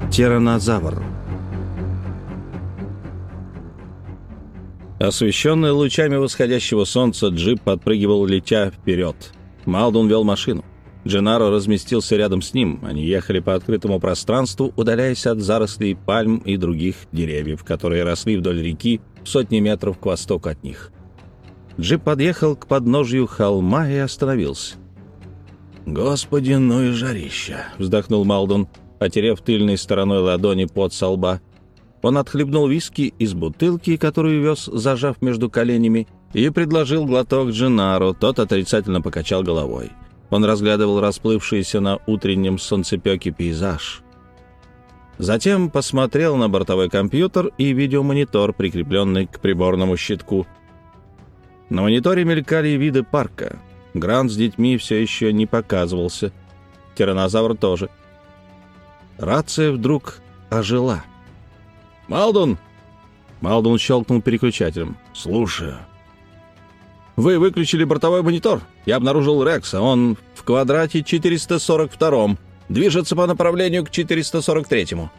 Тираннозавр. Освещенный лучами восходящего солнца, джип подпрыгивал, летя вперед. Малдун вел машину. Дженнаро разместился рядом с ним. Они ехали по открытому пространству, удаляясь от зарослей пальм и других деревьев, которые росли вдоль реки в сотни метров к востоку от них. Джип подъехал к подножью холма и остановился. «Господи, ну и жарища!» — вздохнул Малдун, потеряв тыльной стороной ладони пот со лба. Он отхлебнул виски из бутылки, которую вез, зажав между коленями, и предложил глоток Дженнаро. Тот отрицательно покачал головой. Он разглядывал расплывшийся на утреннем солнцепеке пейзаж. Затем посмотрел на бортовой компьютер и видеомонитор, прикрепленный к приборному щитку. На мониторе мелькали виды парка. Грант с детьми все еще не показывался. Тираннозавр тоже. Рация вдруг ожила. «Малдун!» Малдун щелкнул переключателем. «Слушаю». «Вы выключили бортовой монитор. Я обнаружил Рекса. Он в квадрате 442-м. Движется по направлению к 443-му».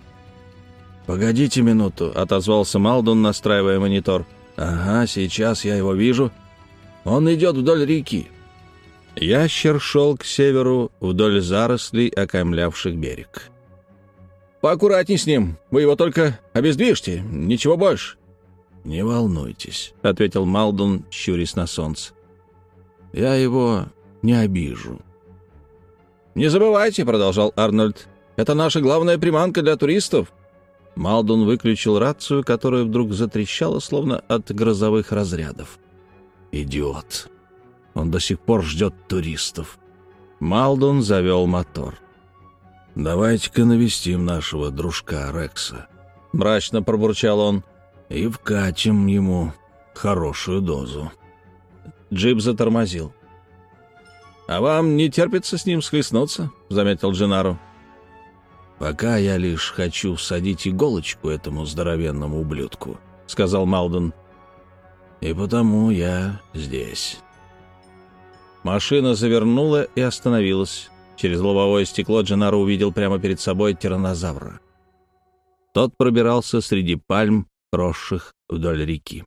«Погодите минуту», — отозвался Малдун, настраивая монитор. «Ага, сейчас я его вижу. Он идет вдоль реки». Ящер шел к северу вдоль зарослей, окаймлявших берег. «Поаккуратней с ним. Вы его только обездвижьте. Ничего больше». «Не волнуйтесь», — ответил Малдун, щурясь на солнце. «Я его не обижу». «Не забывайте», — продолжал Арнольд, — «это наша главная приманка для туристов». Малдун выключил рацию, которая вдруг затрещала, словно от грозовых разрядов. «Идиот! Он до сих пор ждет туристов». Малдун завел мотор. «Давайте-ка навестим нашего дружка Рекса», — мрачно пробурчал он, — «и вкатим ему хорошую дозу». Джип затормозил. «А вам не терпится с ним схлестнуться?» — заметил Дженнаро. «Пока я лишь хочу всадить иголочку этому здоровенному ублюдку», — сказал Малдун. «И потому я здесь». Машина завернула и остановилась. Через лобовое стекло Дженнаро увидел прямо перед собой тираннозавра. Тот пробирался среди пальм, росших вдоль реки.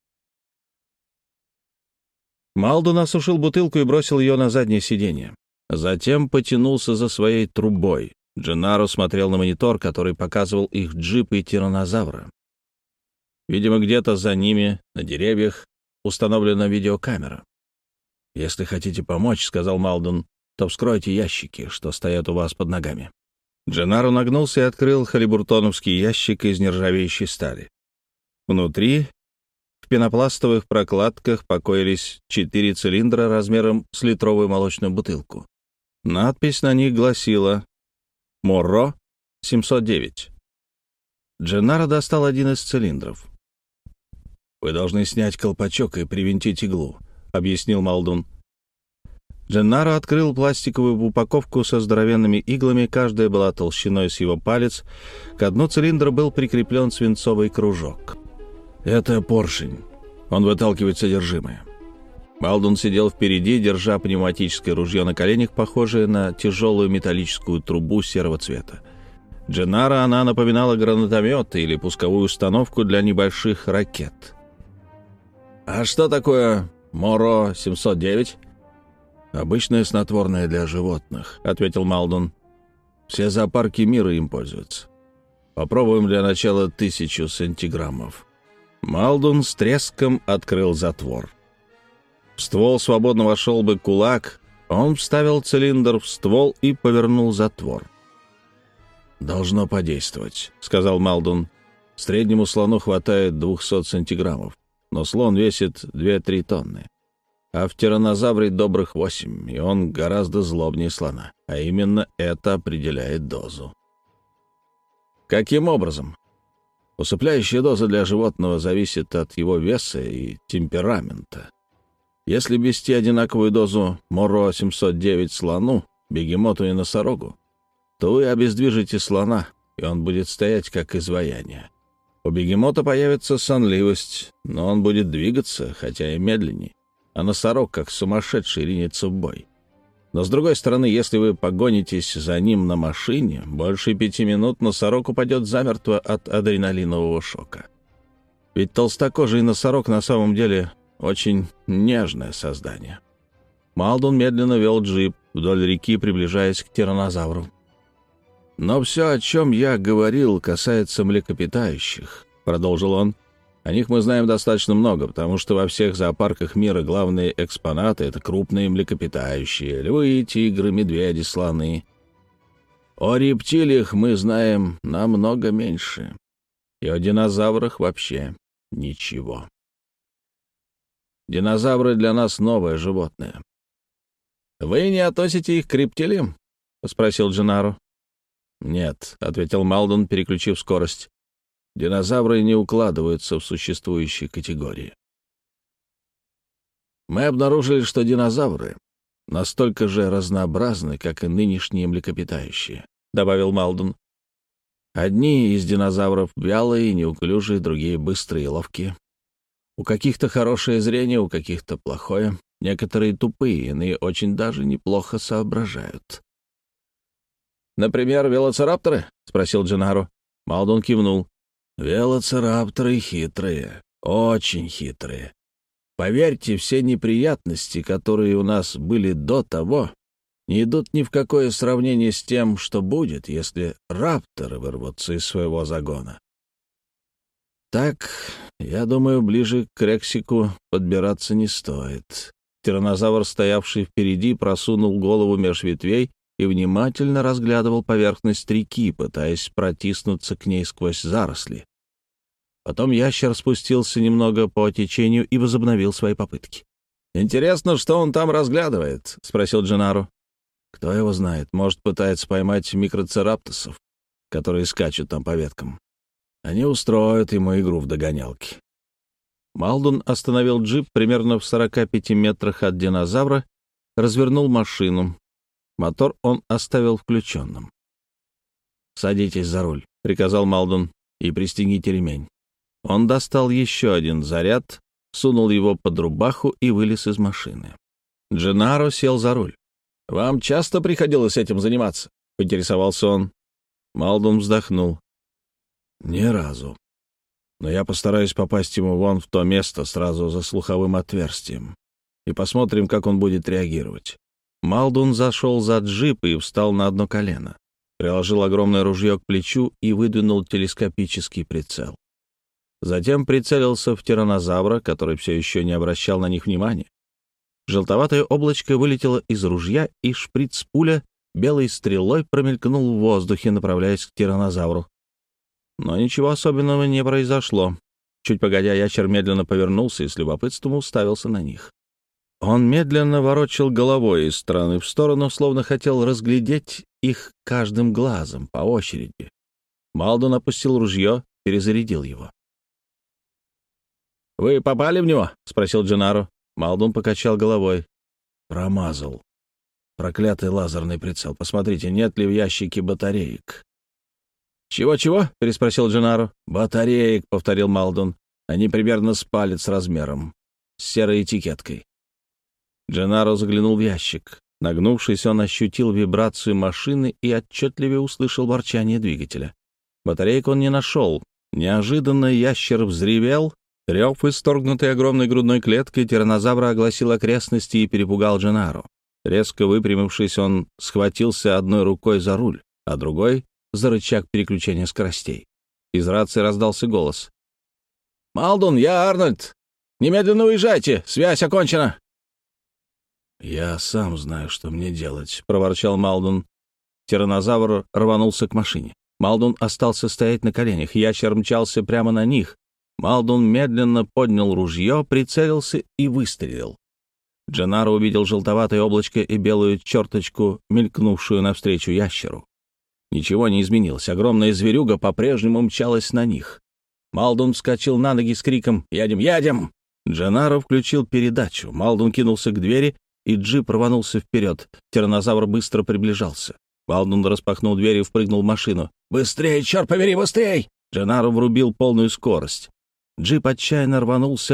Малдун осушил бутылку и бросил ее на заднее сиденье. Затем потянулся за своей трубой. Дженнаро смотрел на монитор, который показывал их джип и тираннозавра. Видимо, где-то за ними, на деревьях, установлена видеокамера. «Если хотите помочь, — сказал Малдун, — то вскройте ящики, что стоят у вас под ногами». Дженнаро нагнулся и открыл халибуртоновский ящик из нержавеющей стали. Внутри, в пенопластовых прокладках, покоились 4 цилиндра размером с литровую молочную бутылку. Надпись на них гласила «Моро 709». Дженнаро достал один из цилиндров. «Вы должны снять колпачок и привинтить иглу», — объяснил Малдун. Дженнаро открыл пластиковую упаковку со здоровенными иглами, каждая была толщиной с его палец. К дну цилиндра был прикреплен свинцовый кружок. «Это поршень. Он выталкивает содержимое». Малдун сидел впереди, держа пневматическое ружье на коленях, похожее на тяжелую металлическую трубу серого цвета. Дженнаро она напоминала гранатомет или пусковую установку для небольших ракет. «А что такое Моро 709?» «Обычное снотворное для животных», — ответил Малдун. «Все зоопарки мира им пользуются. Попробуем для начала 1000 сантиграммов». Малдун с треском открыл затвор. В ствол свободно вошел бы кулак. Он вставил цилиндр в ствол и повернул затвор. «Должно подействовать», — сказал Малдун. «Среднему слону хватает 200 сантиграммов, но слон весит 2-3 тонны. А в тираннозавре добрых 8, и он гораздо злобнее слона. А именно это определяет дозу». «Каким образом?» «Усыпляющая доза для животного зависит от его веса и темперамента. Если ввести одинаковую дозу Моро 709 слону, бегемоту и носорогу, то вы обездвижите слона, и он будет стоять как изваяние. У бегемота появится сонливость, но он будет двигаться, хотя и медленнее, а носорог, как сумасшедший, ринется в бой. Но, с другой стороны, если вы погонитесь за ним на машине, больше 5 минут носорог упадет замертво от адреналинового шока. Ведь толстокожий носорог на самом деле очень нежное создание. Малдун медленно вел джип вдоль реки, приближаясь к тираннозавру. «Но все, о чем я говорил, касается млекопитающих», — продолжил он. «О них мы знаем достаточно много, потому что во всех зоопарках мира главные экспонаты — это крупные млекопитающие, львы, тигры, медведи, слоны. О рептилиях мы знаем намного меньше, и о динозаврах вообще ничего. Динозавры для нас новое животное». «Вы не относите их к рептилиям?» — спросил Дженаро. «Нет», — ответил Малдун, переключив скорость. «Динозавры не укладываются в существующие категории. Мы обнаружили, что динозавры настолько же разнообразны, как и нынешние млекопитающие», — добавил Малдун. «Одни из динозавров вялые и неуклюжие, другие быстрые и ловкие. У каких-то хорошее зрение, у каких-то плохое. Некоторые тупые, иные очень даже неплохо соображают». «Например, велоцирапторы?» — спросил Дженаро. Малдун кивнул. «Велоцирапторы хитрые, очень хитрые. Поверьте, все неприятности, которые у нас были до того, не идут ни в какое сравнение с тем, что будет, если рапторы вырвутся из своего загона. Так, я думаю, ближе к Рексику подбираться не стоит». Тираннозавр, стоявший впереди, просунул голову меж ветвей и внимательно разглядывал поверхность реки, пытаясь протиснуться к ней сквозь заросли. Потом ящер спустился немного по течению и возобновил свои попытки. «Интересно, что он там разглядывает?» — спросил Дженаро. «Кто его знает, может, пытается поймать микроцераптосов, которые скачут там по веткам. Они устроят ему игру в догонялки». Малдун остановил джип примерно в 45 метрах от динозавра, развернул машину. Мотор он оставил включенным. «Садитесь за руль», — приказал Малдун, — «и пристегните ремень». Он достал еще один заряд, сунул его под рубаху и вылез из машины. Дженаро сел за руль. «Вам часто приходилось этим заниматься?» — поинтересовался он. Малдун вздохнул. «Ни разу. Но я постараюсь попасть ему вон в то место сразу за слуховым отверстием. И посмотрим, как он будет реагировать». Малдун зашел за джип и встал на одно колено. Приложил огромное ружье к плечу и выдвинул телескопический прицел. Затем прицелился в тираннозавра, который все еще не обращал на них внимания. Желтоватое облачко вылетело из ружья, и шприц-пуля белой стрелой промелькнул в воздухе, направляясь к тираннозавру. Но ничего особенного не произошло. Чуть погодя, ящер медленно повернулся и с любопытством уставился на них. Он медленно ворочал головой из стороны в сторону, словно хотел разглядеть их каждым глазом по очереди. Малдун опустил ружье, перезарядил его. «Вы попали в него?» — спросил Дженаро. Малдун покачал головой. «Промазал. Проклятый лазерный прицел. Посмотрите, нет ли в ящике батареек». «Чего-чего?» — переспросил Дженаро. «Батареек», — повторил Малдун. «Они примерно с палец размером, с серой этикеткой». Дженаро заглянул в ящик. Нагнувшись, он ощутил вибрацию машины и отчетливее услышал ворчание двигателя. Батареек он не нашел. Неожиданно ящер взревел. Рев, исторгнутый огромной грудной клеткой, тираннозавра огласил окрестности и перепугал Дженаро. Резко выпрямившись, он схватился одной рукой за руль, а другой — за рычаг переключения скоростей. Из рации раздался голос. «Малдун, я Арнольд! Немедленно уезжайте! Связь окончена!» «Я сам знаю, что мне делать», — проворчал Малдун. Тираннозавр рванулся к машине. Малдун остался стоять на коленях. Ящер мчался прямо на них. Малдун медленно поднял ружье, прицелился и выстрелил. Дженаро увидел желтоватое облачко и белую черточку, мелькнувшую навстречу ящеру. Ничего не изменилось. Огромная зверюга по-прежнему мчалась на них. Малдун вскочил на ноги с криком «Едем, едем!». Дженаро включил передачу. Малдун кинулся к двери, и джип рванулся вперед. Тираннозавр быстро приближался. Малдун распахнул дверь и впрыгнул в машину. «Быстрей, черт побери, быстрей!» Дженаро врубил полную скорость. Джип отчаянно рванулся.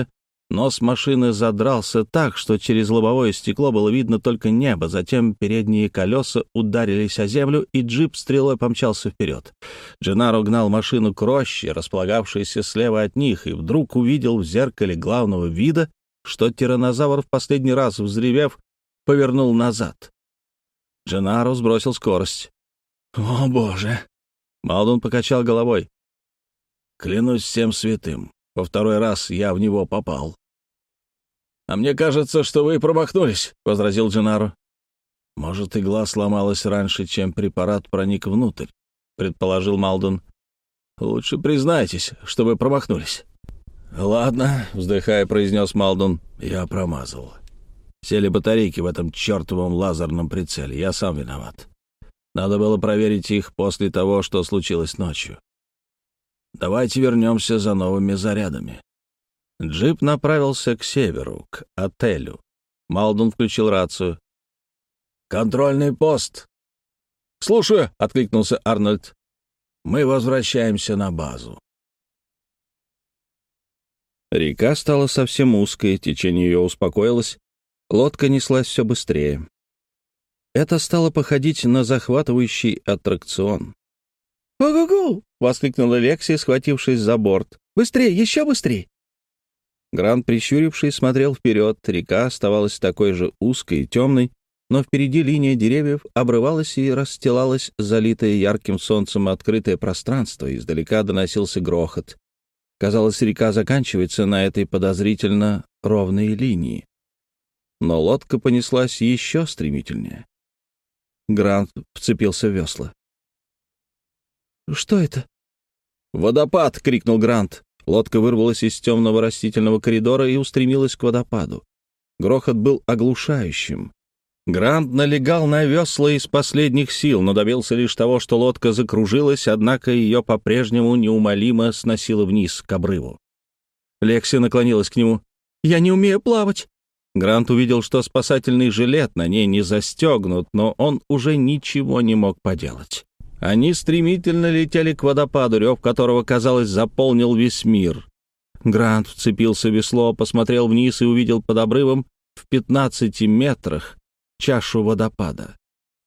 Нос машины задрался так, что через лобовое стекло было видно только небо. Затем передние колеса ударились о землю, и джип стрелой помчался вперед. Дженнаро гнал машину к роще, располагавшейся слева от них, и вдруг увидел в зеркале главного вида, что тираннозавр, в последний раз взревев, повернул назад. Дженнаро сбросил скорость. «О, Боже!» Малдун покачал головой. «Клянусь всем святым. Во второй раз я в него попал». «А мне кажется, что вы промахнулись», — возразил Дженнаро. «Может, игла сломалась раньше, чем препарат проник внутрь», — предположил Малдун. «Лучше признайтесь, что вы промахнулись». «Ладно», — вздыхая, произнес Малдун, — «я промазал. Сели батарейки в этом чертовом лазерном прицеле. Я сам виноват. Надо было проверить их после того, что случилось ночью. Давайте вернемся за новыми зарядами». Джип направился к северу, к отелю. Малдун включил рацию. «Контрольный пост!» «Слушаю!» — откликнулся Арнольд. «Мы возвращаемся на базу». Река стала совсем узкой, течение ее успокоилось, лодка неслась все быстрее. Это стало походить на захватывающий аттракцион. «Ого-го!» — воскликнула Лекси, схватившись за борт. «Быстрее, еще быстрее!» Грант, прищурившись, смотрел вперед. Река оставалась такой же узкой и темной, но впереди линия деревьев обрывалась и расстилалась залитое ярким солнцем открытое пространство. Издалека доносился грохот. Казалось, река заканчивается на этой подозрительно ровной линии. Но лодка понеслась еще стремительнее. Грант вцепился в весла. «Что это?» «Водопад!» — крикнул Грант. Лодка вырвалась из темного растительного коридора и устремилась к водопаду. Грохот был оглушающим. Грант налегал на весла из последних сил, но добился лишь того, что лодка закружилась, однако ее по-прежнему неумолимо сносило вниз, к обрыву. Лекси наклонилась к нему. «Я не умею плавать!» Грант увидел, что спасательный жилет на ней не застегнут, но он уже ничего не мог поделать. Они стремительно летели к водопаду, рев которого, казалось, заполнил весь мир. Грант вцепился в весло, посмотрел вниз и увидел под обрывом в 15 метрах чашу водопада.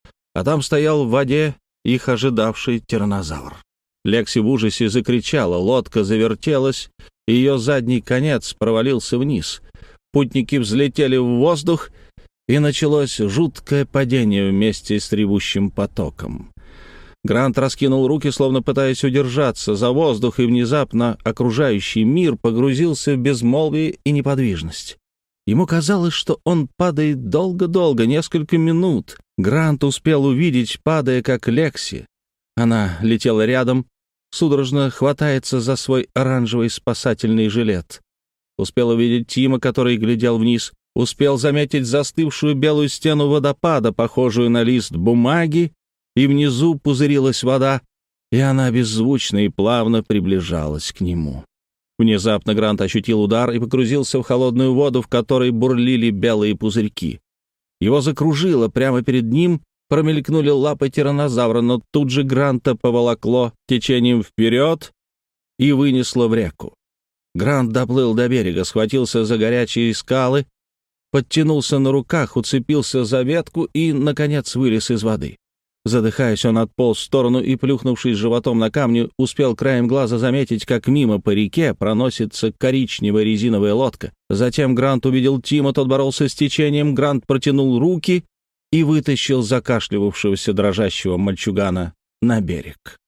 А там стоял в воде их ожидавший тираннозавр. Лекси в ужасе закричала, лодка завертелась, и ее задний конец провалился вниз. Путники взлетели в воздух, и началось жуткое падение вместе с ревущим потоком. Грант раскинул руки, словно пытаясь удержаться за воздух, и внезапно окружающий мир погрузился в безмолвие и неподвижность. Ему казалось, что он падает долго-долго, несколько минут. Грант успел увидеть, падая, как Лекси. Она летела рядом, судорожно хватается за свой оранжевый спасательный жилет. Успел увидеть Тима, который глядел вниз. Успел заметить застывшую белую стену водопада, похожую на лист бумаги, и внизу пузырилась вода, и она беззвучно и плавно приближалась к нему. Внезапно Грант ощутил удар и погрузился в холодную воду, в которой бурлили белые пузырьки. Его закружило, прямо перед ним промелькнули лапы тираннозавра, но тут же Гранта поволокло течением вперед и вынесло в реку. Грант доплыл до берега, схватился за горячие скалы, подтянулся на руках, уцепился за ветку и, наконец, вылез из воды. Задыхаясь, он отполз в сторону и, плюхнувшись животом на камни, успел краем глаза заметить, как мимо по реке проносится коричневая резиновая лодка. Затем Грант увидел Тима, тот боролся с течением. Грант протянул руки и вытащил закашливавшегося дрожащего мальчугана на берег.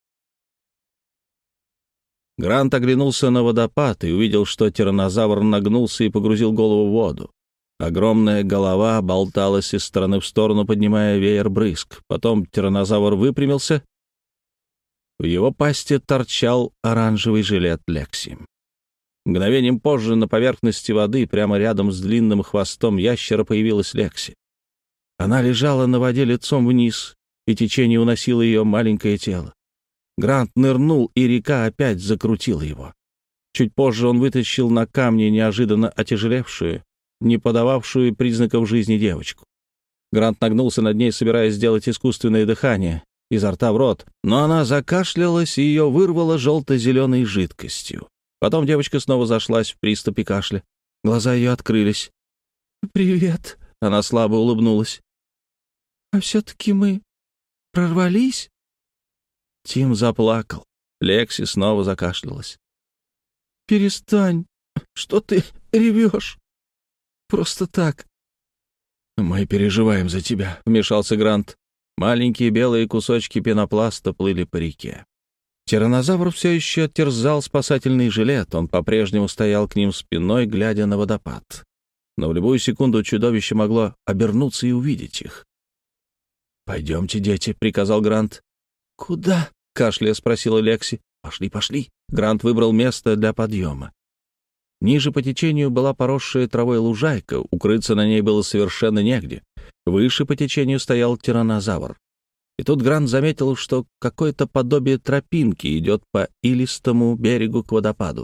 Грант оглянулся на водопад и увидел, что тираннозавр нагнулся и погрузил голову в воду. Огромная голова болталась из стороны в сторону, поднимая веер брызг. Потом тираннозавр выпрямился. В его пасти торчал оранжевый жилет Лекси. Мгновением позже на поверхности воды, прямо рядом с длинным хвостом ящера, появилась Лекси. Она лежала на воде лицом вниз, и течение уносило ее маленькое тело. Грант нырнул, и река опять закрутила его. Чуть позже он вытащил на камни неожиданно отяжелевшую, не подававшую признаков жизни девочку. Грант нагнулся над ней, собираясь сделать искусственное дыхание изо рта в рот, но она закашлялась, и ее вырвало желто-зеленой жидкостью. Потом девочка снова зашлась в приступе кашля. Глаза ее открылись. «Привет», — она слабо улыбнулась. «А все-таки мы прорвались?» Тим заплакал. Лекси снова закашлялась. «Перестань. Что ты ревешь? Просто так». «Мы переживаем за тебя», — вмешался Грант. Маленькие белые кусочки пенопласта плыли по реке. Тираннозавр все еще терзал спасательный жилет. Он по-прежнему стоял к ним спиной, глядя на водопад. Но в любую секунду чудовище могло обернуться и увидеть их. «Пойдемте, дети», — приказал Грант. «Куда?» — кашляя спросила Лекси. «Пошли, пошли». Грант выбрал место для подъема. Ниже по течению была поросшая травой лужайка, укрыться на ней было совершенно негде. Выше по течению стоял тираннозавр. И тут Грант заметил, что какое-то подобие тропинки идет по илистому берегу к водопаду.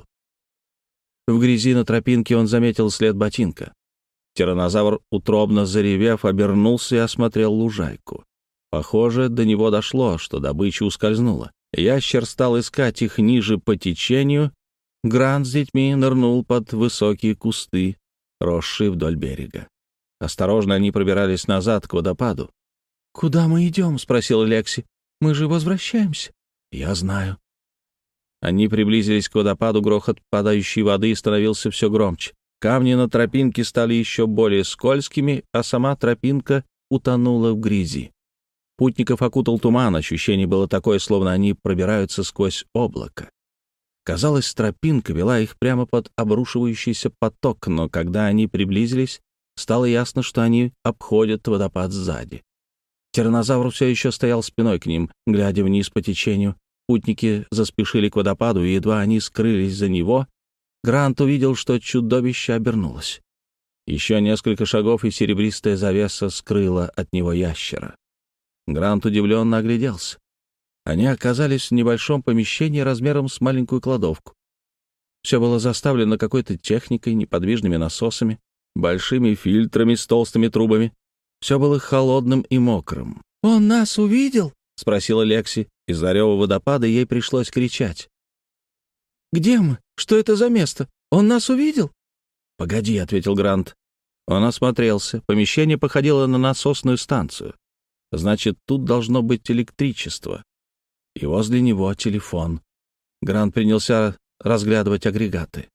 В грязи на тропинке он заметил след ботинка. Тираннозавр, утробно заревев, обернулся и осмотрел лужайку. Похоже, до него дошло, что добыча ускользнула. Ящер стал искать их ниже по течению. Грант с детьми нырнул под высокие кусты, росшие вдоль берега. Осторожно они пробирались назад к водопаду. «Куда мы идем?» — спросила Лекси. «Мы же возвращаемся». «Я знаю». Они приблизились к водопаду, грохот падающей воды становился все громче. Камни на тропинке стали еще более скользкими, а сама тропинка утонула в грязи. Путников окутал туман, ощущение было такое, словно они пробираются сквозь облако. Казалось, тропинка вела их прямо под обрушивающийся поток, но когда они приблизились, стало ясно, что они обходят водопад сзади. Тираннозавр все еще стоял спиной к ним, глядя вниз по течению. Путники заспешили к водопаду, и едва они скрылись за него, Грант увидел, что чудовище обернулось. Еще несколько шагов, и серебристая завеса скрыла от него ящера. Грант удивленно огляделся. Они оказались в небольшом помещении размером с маленькую кладовку. Все было заставлено какой-то техникой, неподвижными насосами, большими фильтрами с толстыми трубами. Все было холодным и мокрым. «Он нас увидел?» — спросила Лекси. Из-за рева водопада ей пришлось кричать. «Где мы? Что это за место? Он нас увидел?» «Погоди», — ответил Грант. Он осмотрелся. Помещение походило на насосную станцию. Значит, тут должно быть электричество. И возле него телефон. Грант принялся разглядывать агрегаты.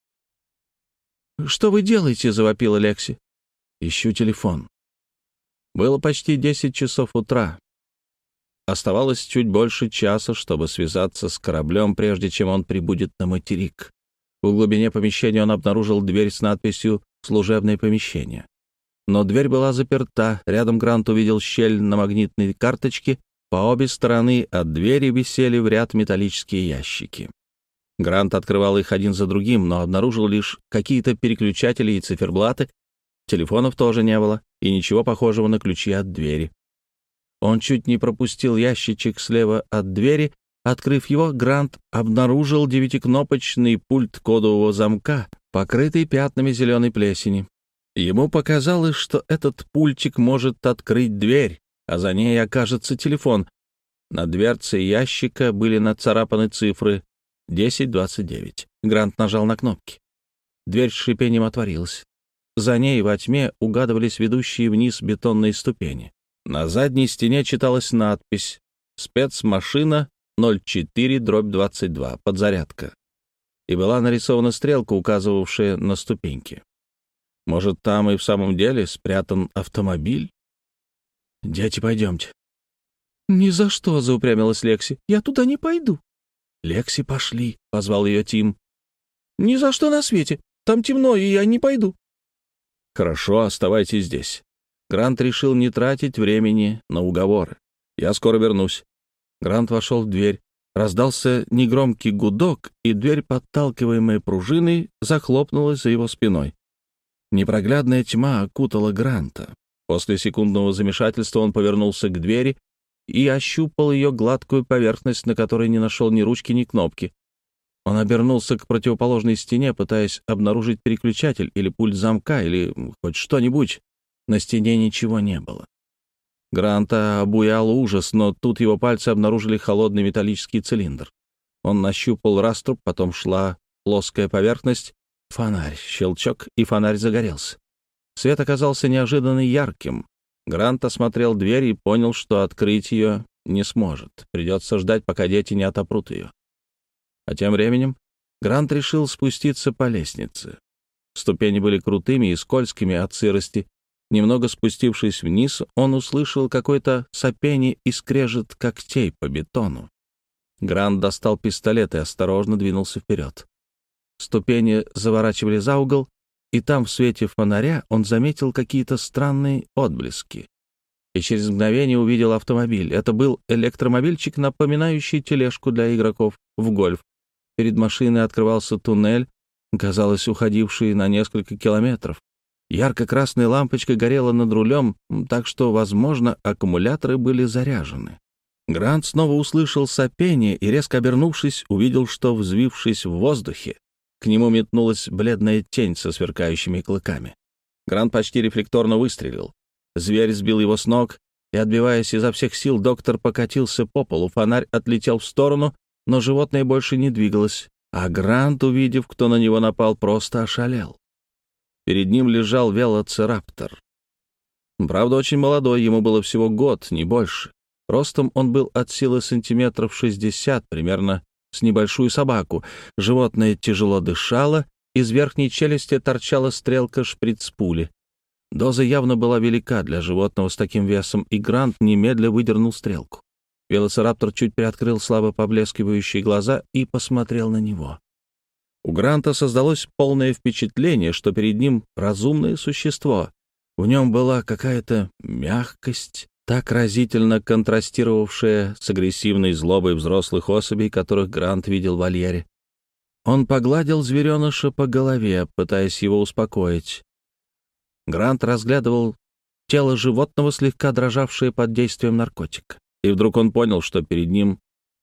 «Что вы делаете?» — завопила Лекси. «Ищу телефон». Было почти 10 часов утра. Оставалось чуть больше часа, чтобы связаться с кораблем, прежде чем он прибудет на материк. В глубине помещения он обнаружил дверь с надписью «Служебное помещение». Но дверь была заперта. Рядом Грант увидел щель на магнитной карточке. По обе стороны от двери висели в ряд металлические ящики. Грант открывал их один за другим, но обнаружил лишь какие-то переключатели и циферблаты. Телефонов тоже не было, и ничего похожего на ключи от двери. Он чуть не пропустил ящичек слева от двери. Открыв его, Грант обнаружил 9-кнопочный пульт кодового замка, покрытый пятнами зеленой плесени. Ему показалось, что этот пультик может открыть дверь, а за ней окажется телефон. На дверце ящика были нацарапаны цифры 1029. Грант нажал на кнопки. Дверь с шипением отворилась. За ней во тьме угадывались ведущие вниз бетонные ступени. На задней стене читалась надпись «Спецмашина 04/22. Подзарядка». И была нарисована стрелка, указывавшая на ступеньки. Может, там и в самом деле спрятан автомобиль? «Дети, пойдемте». «Ни за что», — заупрямилась Лекси. «Я туда не пойду». «Лекси, пошли», — позвал ее Тим. «Ни за что на свете. Там темно, и я не пойду». «Хорошо, оставайтесь здесь». Грант решил не тратить времени на уговоры. «Я скоро вернусь». Грант вошел в дверь. Раздался негромкий гудок, и дверь, подталкиваемая пружиной, захлопнулась за его спиной. Непроглядная тьма окутала Гранта. После секундного замешательства он повернулся к двери и ощупал ее гладкую поверхность, на которой не нашел ни ручки, ни кнопки. Он обернулся к противоположной стене, пытаясь обнаружить переключатель или пульт замка, или хоть что-нибудь. На стене ничего не было. Гранта обуял ужас, но тут его пальцы обнаружили холодный металлический цилиндр. Он нащупал раструб, потом шла плоская поверхность. Фонарь. Щелчок, и фонарь загорелся. Свет оказался неожиданно ярким. Грант осмотрел дверь и понял, что открыть ее не сможет. Придется ждать, пока дети не отопрут ее. А тем временем Грант решил спуститься по лестнице. Ступени были крутыми и скользкими от сырости. Немного спустившись вниз, он услышал какое-то сопение и скрежет когтей по бетону. Грант достал пистолет и осторожно двинулся вперед. Ступени заворачивали за угол, и там в свете фонаря он заметил какие-то странные отблески. И через мгновение увидел автомобиль. Это был электромобильчик, напоминающий тележку для игроков в гольф. Перед машиной открывался туннель, казалось, уходивший на несколько километров. Ярко-красная лампочка горела над рулем, так что, возможно, аккумуляторы были заряжены. Грант снова услышал сопение и, резко обернувшись, увидел, что, взвившись в воздухе, к нему метнулась бледная тень со сверкающими клыками. Грант почти рефлекторно выстрелил. Зверь сбил его с ног, и, отбиваясь изо всех сил, доктор покатился по полу. Фонарь отлетел в сторону, но животное больше не двигалось, а Грант, увидев, кто на него напал, просто ошалел. Перед ним лежал велоцираптор. Правда, очень молодой, ему было всего год, не больше. Ростом он был от силы сантиметров 60, примерно с небольшую собаку. Животное тяжело дышало, из верхней челюсти торчала стрелка шприц-пули. Доза явно была велика для животного с таким весом, и Грант немедля выдернул стрелку. Велоцираптор чуть приоткрыл слабо поблескивающие глаза и посмотрел на него. У Гранта создалось полное впечатление, что перед ним разумное существо. В нем была какая-то мягкость, так разительно контрастировавшая с агрессивной злобой взрослых особей, которых Грант видел в вольере. Он погладил звереныша по голове, пытаясь его успокоить. Грант разглядывал тело животного, слегка дрожавшее под действием наркотика. И вдруг он понял, что перед ним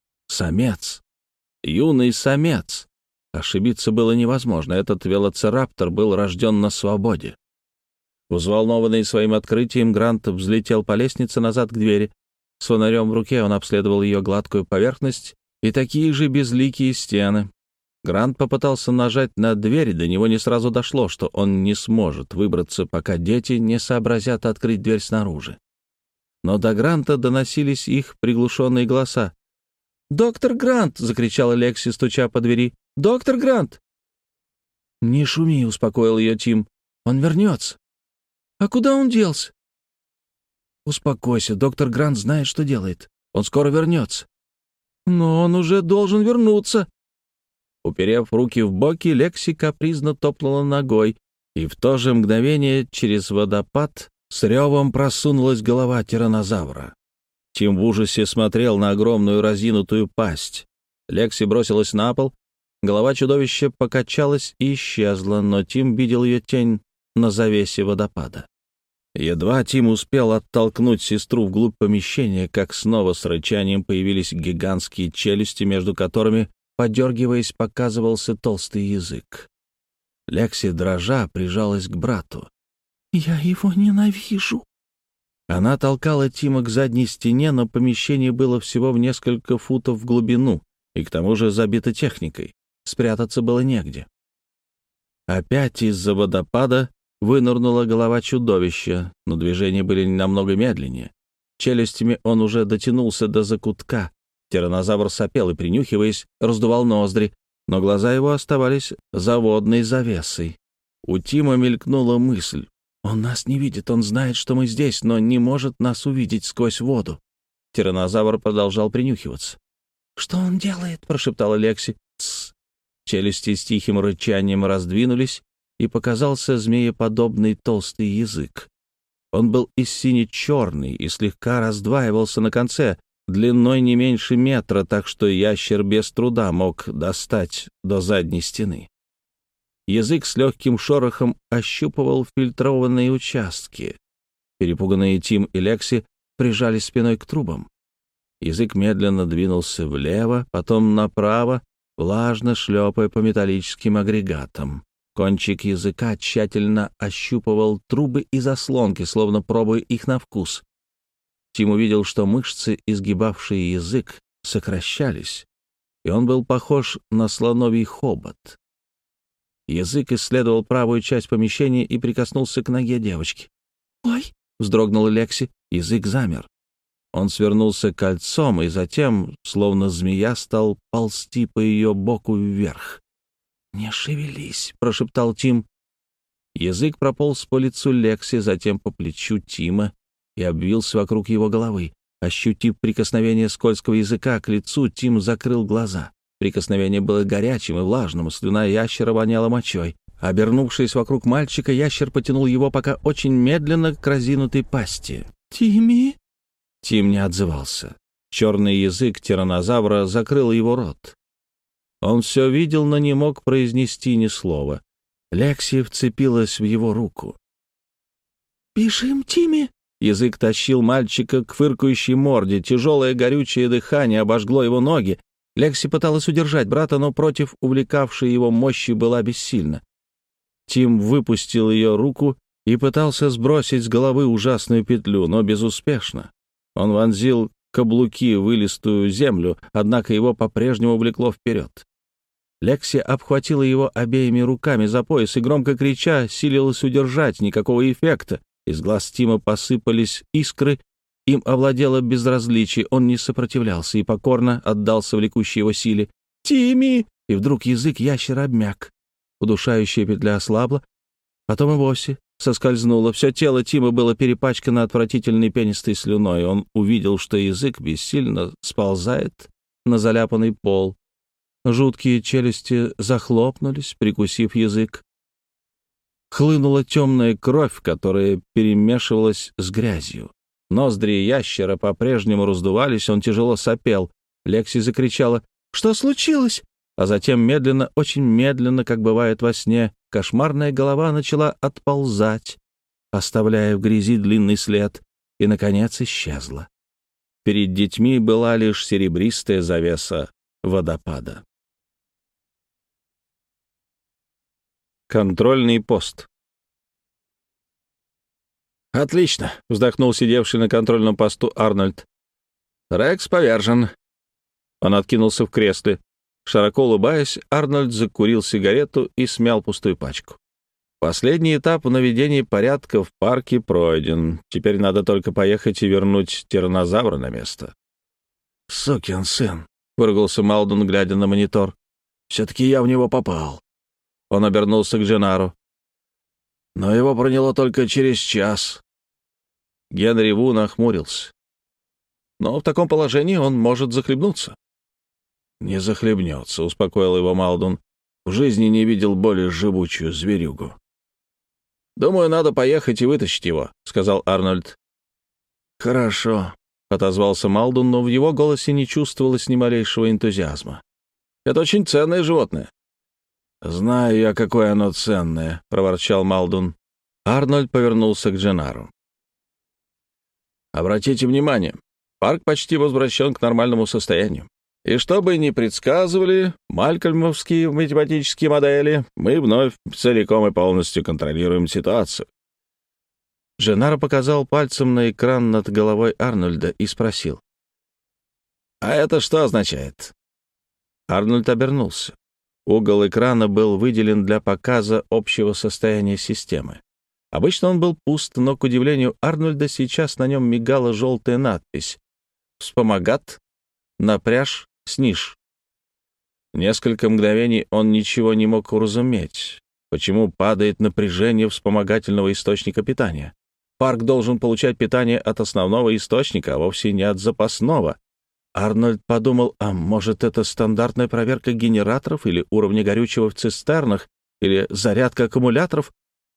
самец, юный самец. Ошибиться было невозможно. Этот велоцираптор был рожден на свободе. Взволнованный своим открытием, Грант взлетел по лестнице назад к двери. С фонарем в руке он обследовал ее гладкую поверхность и такие же безликие стены. Грант попытался нажать на дверь, до него не сразу дошло, что он не сможет выбраться, пока дети не сообразят открыть дверь снаружи. Но до Гранта доносились их приглушенные голоса. «Доктор Грант!» — закричала Лекси, стуча по двери. «Доктор Грант!» «Не шуми», — успокоил ее Тим. «Он вернется». «А куда он делся?» «Успокойся, доктор Грант знает, что делает. Он скоро вернется». «Но он уже должен вернуться». Уперев руки в боки, Лекси капризно топнула ногой, и в то же мгновение через водопад с ревом просунулась голова тираннозавра. Тим в ужасе смотрел на огромную разинутую пасть. Лекси бросилась на пол. Голова чудовища покачалась и исчезла, но Тим видел ее тень на завесе водопада. Едва Тим успел оттолкнуть сестру вглубь помещения, как снова с рычанием появились гигантские челюсти, между которыми, подергиваясь, показывался толстый язык. Лекси, дрожа, прижалась к брату. «Я его ненавижу!» Она толкала Тима к задней стене, но помещение было всего в несколько футов в глубину и к тому же забито техникой. Спрятаться было негде. Опять из-за водопада вынырнула голова чудовища, но движения были намного медленнее. Челюстями он уже дотянулся до закутка. Тираннозавр сопел и, принюхиваясь, раздувал ноздри, но глаза его оставались за водной завесой. У Тима мелькнула мысль. «Он нас не видит, он знает, что мы здесь, но не может нас увидеть сквозь воду». Тираннозавр продолжал принюхиваться. «Что он делает?» — прошептала Лекси. «Тссс». Челюсти с тихим рычанием раздвинулись, и показался змееподобный толстый язык. Он был и сине-черный и слегка раздваивался на конце, длиной не меньше метра, так что ящер без труда мог достать до задней стены. Язык с легким шорохом ощупывал фильтрованные участки. Перепуганные Тим и Лекси прижались спиной к трубам. Язык медленно двинулся влево, потом направо, влажно шлепая по металлическим агрегатам. Кончик языка тщательно ощупывал трубы и заслонки, словно пробуя их на вкус. Тим увидел, что мышцы, изгибавшие язык, сокращались, и он был похож на слоновий хобот. Язык исследовал правую часть помещения и прикоснулся к ноге девочки. «Ой!» — вздрогнула Лекси. Язык замер. Он свернулся кольцом и затем, словно змея, стал ползти по ее боку вверх. «Не шевелись!» — прошептал Тим. Язык прополз по лицу Лекси, затем по плечу Тима и обвился вокруг его головы. Ощутив прикосновение скользкого языка к лицу, Тим закрыл глаза. Прикосновение было горячим и влажным, слюна ящера воняла мочой. Обернувшись вокруг мальчика, ящер потянул его пока очень медленно к разинутой пасти. «Тимми?» Тим не отзывался. Черный язык тираннозавра закрыл его рот. Он все видел, но не мог произнести ни слова. Лекси вцепилась в его руку. «Бежим, Тимми!» Язык тащил мальчика к фыркающей морде. Тяжелое горючее дыхание обожгло его ноги. Лекси пыталась удержать брата, но против увлекавшей его мощи была бессильна. Тим выпустил ее руку и пытался сбросить с головы ужасную петлю, но безуспешно. Он вонзил каблуки в илистую землю, однако его по-прежнему влекло вперед. Лекси обхватила его обеими руками за пояс и, громко крича, силилась удержать. Никакого эффекта. Из глаз Тима посыпались искры, им овладело безразличие, он не сопротивлялся и покорно отдался влекущей его силе. «Тимми!» И вдруг язык ящера обмяк. Удушающая петля ослабла, потом и вовсе соскользнула. Все тело Тима было перепачкано отвратительной пенистой слюной. Он увидел, что язык бессильно сползает на заляпанный пол. Жуткие челюсти захлопнулись, прикусив язык. Хлынула темная кровь, которая перемешивалась с грязью. Ноздри ящера по-прежнему раздувались, он тяжело сопел. Лекси закричала: «Что случилось?» А затем медленно, очень медленно, как бывает во сне, кошмарная голова начала отползать, оставляя в грязи длинный след, и, наконец, исчезла. Перед детьми была лишь серебристая завеса водопада. Контрольный пост. «Отлично», — вздохнул сидевший на контрольном посту Арнольд. «Рекс повержен». Он откинулся в кресле. Широко улыбаясь, Арнольд закурил сигарету и смял пустую пачку. Последний этап в наведении порядка в парке пройден. Теперь надо только поехать и вернуть тираннозавра на место. «Сукин сын», — выругался Малдун, глядя на монитор. «Все-таки я в него попал». Он обернулся к Дженару. «Но его проняло только через час». Генри Ву нахмурился. «Но в таком положении он может захлебнуться». «Не захлебнется», — успокоил его Малдун. «В жизни не видел более живучую зверюгу». «Думаю, надо поехать и вытащить его», — сказал Арнольд. «Хорошо», — отозвался Малдун, но в его голосе не чувствовалось ни малейшего энтузиазма. «Это очень ценное животное». «Знаю я, какое оно ценное», — проворчал Малдун. Арнольд повернулся к Дженару. «Обратите внимание, парк почти возвращен к нормальному состоянию. И что бы ни предсказывали малькольмовские математические модели, мы вновь целиком и полностью контролируем ситуацию». Дженаро показал пальцем на экран над головой Арнольда и спросил: «А это что означает?» Арнольд обернулся. Угол экрана был выделен для показа общего состояния системы. Обычно он был пуст, но, к удивлению Арнольда, сейчас на нем мигала желтая надпись «Вспомогат, напряжь, сниж». Несколько мгновений он ничего не мог уразуметь, почему падает напряжение вспомогательного источника питания. Парк должен получать питание от основного источника, а вовсе не от запасного. Арнольд подумал, а может, это стандартная проверка генераторов или уровня горючего в цистернах, или зарядка аккумуляторов?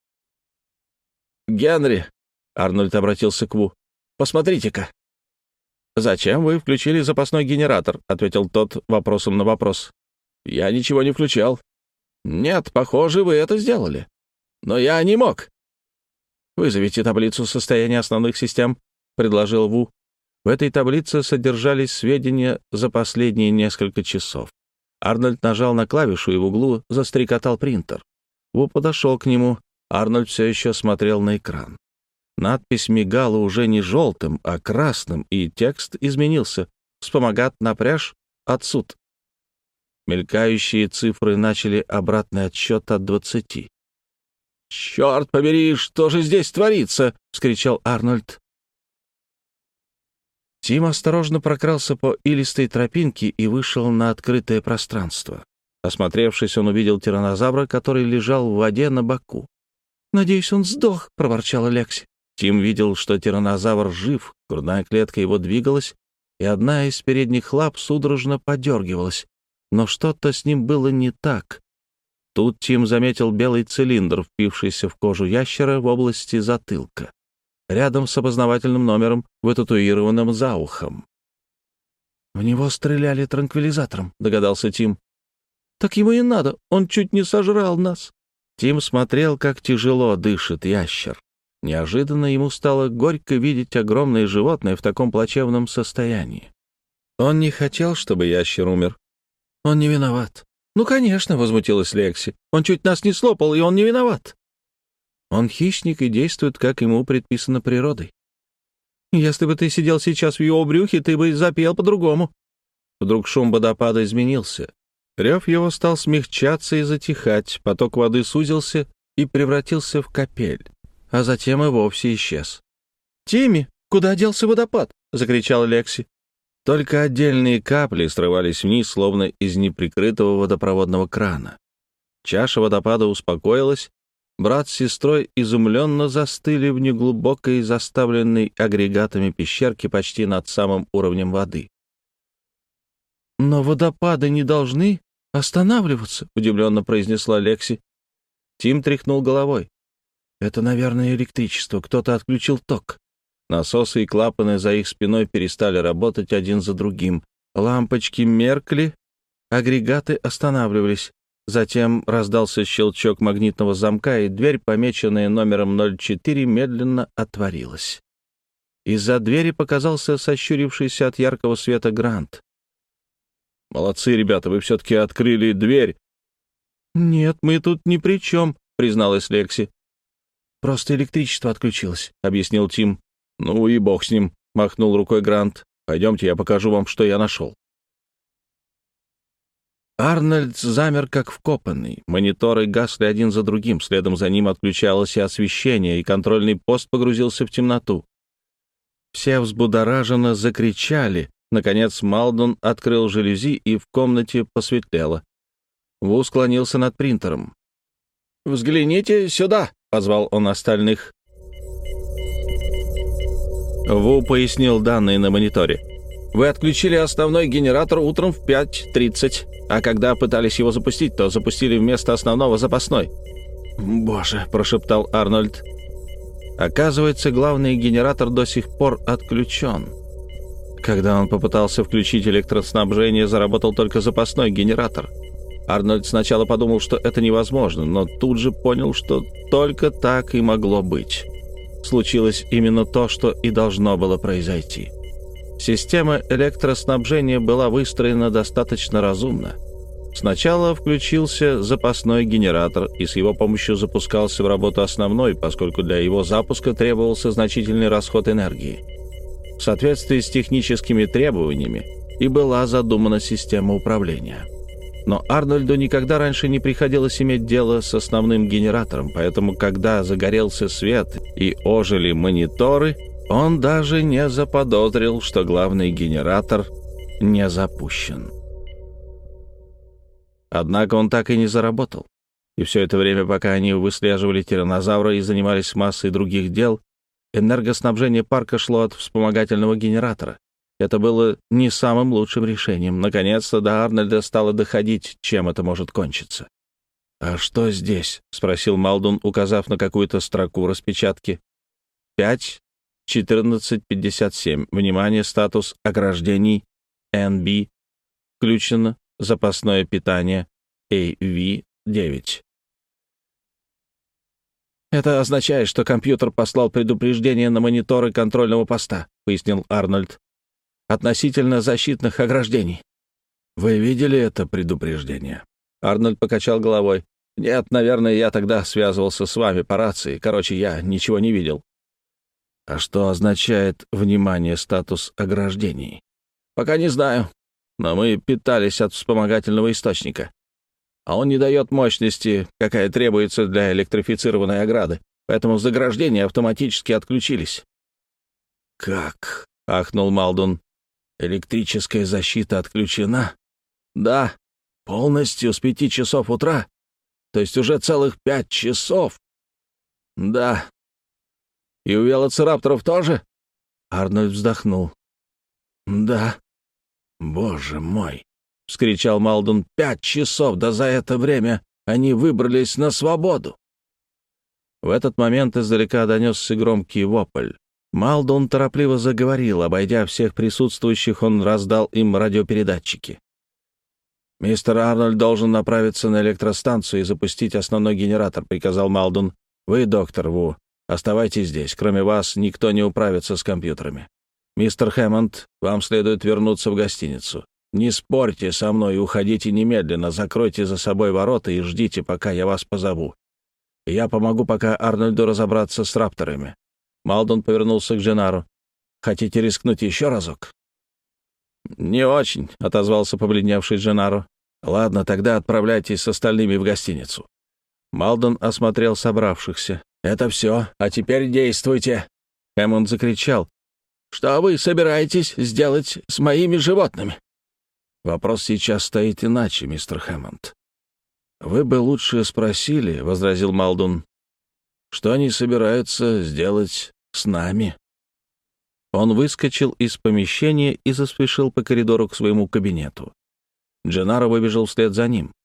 «Генри», — Арнольд обратился к Ву, — «посмотрите-ка». «Зачем вы включили запасной генератор?» — ответил тот вопросом на вопрос. «Я ничего не включал». «Нет, похоже, вы это сделали». «Но я не мог». «Вызовите таблицу состояния основных систем», — предложил Ву. В этой таблице содержались сведения за последние несколько часов. Арнольд нажал на клавишу, и в углу застрекотал принтер. Ву подошел к нему. Арнольд все еще смотрел на экран. Надпись мигала уже не желтым, а красным, и текст изменился. «Вспомогат, напряжь, отсюд». Мелькающие цифры начали обратный отсчет от 20. «Черт побери, что же здесь творится?» — вскричал Арнольд. Тим осторожно прокрался по илистой тропинке и вышел на открытое пространство. Осмотревшись, он увидел тираннозавра, который лежал в воде на боку. «Надеюсь, он сдох», — проворчала Лекси. Тим видел, что тираннозавр жив, грудная клетка его двигалась, и одна из передних лап судорожно подергивалась. Но что-то с ним было не так. Тут Тим заметил белый цилиндр, впившийся в кожу ящера в области затылка, рядом с опознавательным номером, вытатуированным за ухом. «В него стреляли транквилизатором», — догадался Тим. «Так ему и надо, он чуть не сожрал нас». Тим смотрел, как тяжело дышит ящер. Неожиданно ему стало горько видеть огромное животное в таком плачевном состоянии. Он не хотел, чтобы ящер умер. Он не виноват. «Ну, конечно», — возмутилась Лекси. «Он чуть нас не слопал, и он не виноват». Он хищник и действует, как ему предписано природой. «Если бы ты сидел сейчас в его брюхе, ты бы запел по-другому». Вдруг шум водопада изменился. Рев его стал смягчаться и затихать, поток воды сузился и превратился в капель, а затем и вовсе исчез. «Тимми, куда делся водопад?» — закричал Лекси. Только отдельные капли срывались вниз, словно из неприкрытого водопроводного крана. Чаша водопада успокоилась, брат с сестрой изумленно застыли в неглубокой, заставленной агрегатами пещерке почти над самым уровнем воды. «Но водопады не должны останавливаться», — удивленно произнесла Лекси. Тим тряхнул головой. «Это, наверное, электричество. Кто-то отключил ток». Насосы и клапаны за их спиной перестали работать один за другим. Лампочки меркли, агрегаты останавливались. Затем раздался щелчок магнитного замка, и дверь, помеченная номером 04, медленно отворилась. Из-за двери показался сощурившийся от яркого света Грант. «Молодцы, ребята, вы все-таки открыли дверь». «Нет, мы тут ни при чем», — призналась Лекси. «Просто электричество отключилось», — объяснил Тим. «Ну и бог с ним», — махнул рукой Грант. «Пойдемте, я покажу вам, что я нашел». Арнольд замер, как вкопанный. Мониторы гасли один за другим, следом за ним отключалось и освещение, и контрольный пост погрузился в темноту. Все взбудораженно закричали. Наконец Малдон открыл жалюзи, и в комнате посветлело. Ву склонился над принтером. «Взгляните сюда!» — позвал он остальных. Ву пояснил данные на мониторе. «Вы отключили основной генератор утром в 5:30, а когда пытались его запустить, то запустили вместо основного запасной». «Боже!» — прошептал Арнольд. Оказывается, главный генератор до сих пор отключен. Когда он попытался включить электроснабжение, заработал только запасной генератор. Арнольд сначала подумал, что это невозможно, но тут же понял, что только так и могло быть. Случилось именно то, что и должно было произойти. Система электроснабжения была выстроена достаточно разумно. Сначала включился запасной генератор, и с его помощью запускался в работу основной, поскольку для его запуска требовался значительный расход энергии. В соответствии с техническими требованиями и была задумана система управления. Но Арнольду никогда раньше не приходилось иметь дело с основным генератором, поэтому, когда загорелся свет и ожили мониторы, он даже не заподозрил, что главный генератор не запущен. Однако он так и не заработал. И все это время, пока они выслеживали тираннозавра и занимались массой других дел, энергоснабжение парка шло от вспомогательного генератора. Это было не самым лучшим решением. Наконец-то до Арнольда стало доходить, чем это может кончиться. «А что здесь?» — спросил Малдун, указав на какую-то строку распечатки. 5:14:57. Внимание, статус ограждений NB. Включено. Запасное питание AV-9. «Это означает, что компьютер послал предупреждение на мониторы контрольного поста», — пояснил Арнольд. «Относительно защитных ограждений». «Вы видели это предупреждение?» Арнольд покачал головой. «Нет, наверное, я тогда связывался с вами по рации. Короче, я ничего не видел». «А что означает, внимание, статус ограждений?» «Пока не знаю. но мы питались от вспомогательного источника. А он не дает мощности, какая требуется для электрифицированной ограды, поэтому заграждения автоматически отключились». «Как?» — ахнул Малдун. «Электрическая защита отключена?» «Да, полностью с 5 часов утра. То есть уже целых 5 часов?» «Да». «И у велоцирапторов тоже?» Арнольд вздохнул. «Да». «Боже мой!» — вскричал Малдун. «5 часов! Да за это время они выбрались на свободу!» В этот момент издалека донесся громкий вопль. Малдун торопливо заговорил. Обойдя всех присутствующих, он раздал им радиопередатчики. «Мистер Арнольд должен направиться на электростанцию и запустить основной генератор», — приказал Малдун. «Вы, доктор Ву, оставайтесь здесь. Кроме вас никто не управится с компьютерами. Мистер Хэммонд, вам следует вернуться в гостиницу. Не спорьте со мной и уходите немедленно. Закройте за собой ворота и ждите, пока я вас позову. Я помогу пока Арнольду разобраться с рапторами». Малдун повернулся к Дженару. «Хотите рискнуть еще разок?» «Не очень», — отозвался побледневший Дженаро. «Ладно, тогда отправляйтесь с остальными в гостиницу». Малдун осмотрел собравшихся. «Это все, а теперь действуйте!» Хэммонд закричал. «Что вы собираетесь сделать с моими животными?» «Вопрос сейчас стоит иначе, мистер Хэммонд». «Вы бы лучше спросили», — возразил Малдун, «что они собираются сделать с нами». Он выскочил из помещения и заспешил по коридору к своему кабинету. Дженаро выбежал вслед за ним.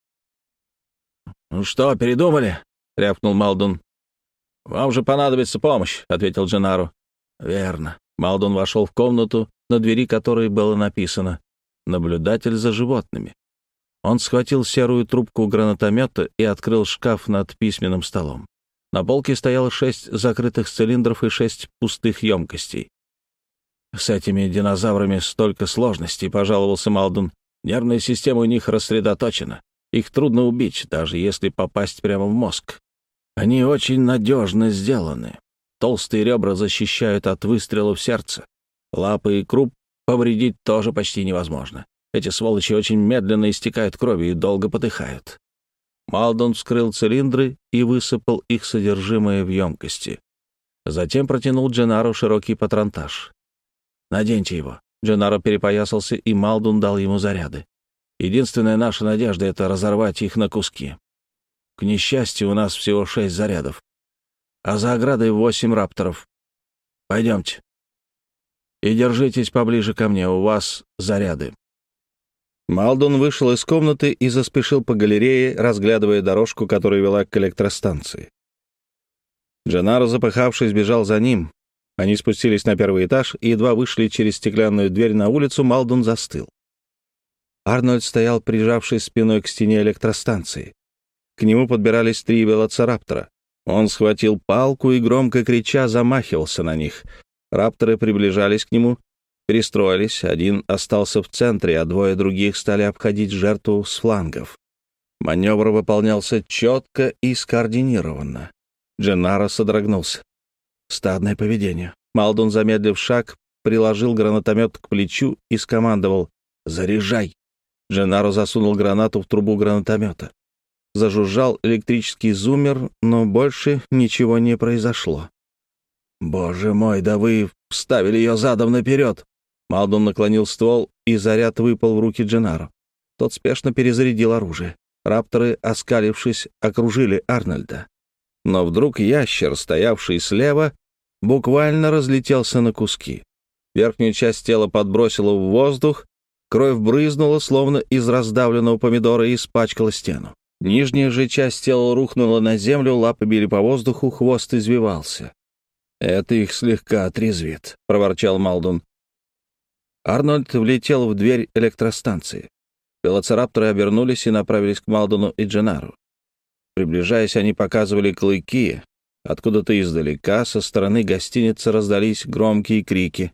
«Ну что, передумали?» — рявкнул Малдун. «Вам же понадобится помощь», — ответил Дженаро. «Верно». Малдун вошел в комнату, на двери которой было написано «Наблюдатель за животными». Он схватил серую трубку гранатомета и открыл шкаф над письменным столом. На полке стояло 6 закрытых цилиндров и 6 пустых емкостей. «С этими динозаврами столько сложностей», — пожаловался Малдун. «Нервная система у них рассредоточена. Их трудно убить, даже если попасть прямо в мозг. Они очень надежно сделаны. Толстые ребра защищают от выстрела в сердце. Лапы и круп повредить тоже почти невозможно. Эти сволочи очень медленно истекают кровью и долго подыхают». Малдун вскрыл цилиндры и высыпал их содержимое в емкости. Затем протянул Дженару широкий патронтаж. «Наденьте его». Дженаро перепоясался, и Малдун дал ему заряды. «Единственная наша надежда — это разорвать их на куски. К несчастью, у нас всего 6 зарядов, а за оградой 8 рапторов. Пойдемте. И держитесь поближе ко мне, у вас заряды». Малдун вышел из комнаты и заспешил по галерее, разглядывая дорожку, которая вела к электростанции. Дженаро, запыхавшись, бежал за ним. Они спустились на первый этаж и едва вышли через стеклянную дверь на улицу, Малдун застыл. Арнольд стоял, прижавшись спиной к стене электростанции. К нему подбирались 3 велоцираптора. Он схватил палку и, громко крича, замахивался на них. Рапторы приближались к нему, перестроились. Один остался в центре, а 2 других стали обходить жертву с флангов. Маневр выполнялся четко и скоординированно. Дженаро содрогнулся. Стадное поведение. Малдун, замедлив шаг, приложил гранатомет к плечу и скомандовал «Заряжай!». Дженаро засунул гранату в трубу гранатомета. Зажужжал электрический зуммер, но больше ничего не произошло. «Боже мой, да вы вставили ее задом наперед!» Малдун наклонил ствол, и заряд выпал в руки Дженаро. Тот спешно перезарядил оружие. Рапторы, оскалившись, окружили Арнольда. Но вдруг ящер, стоявший слева, буквально разлетелся на куски. Верхнюю часть тела подбросило в воздух, кровь брызнула, словно из раздавленного помидора, и испачкала стену. Нижняя же часть тела рухнула на землю, лапы били по воздуху, хвост извивался. «Это их слегка отрезвит», — проворчал Малдун. Арнольд влетел в дверь электростанции. Велоцирапторы обернулись и направились к Малдуну и Дженару. Приближаясь, они показывали клыки. Откуда-то издалека, со стороны гостиницы, раздались громкие крики.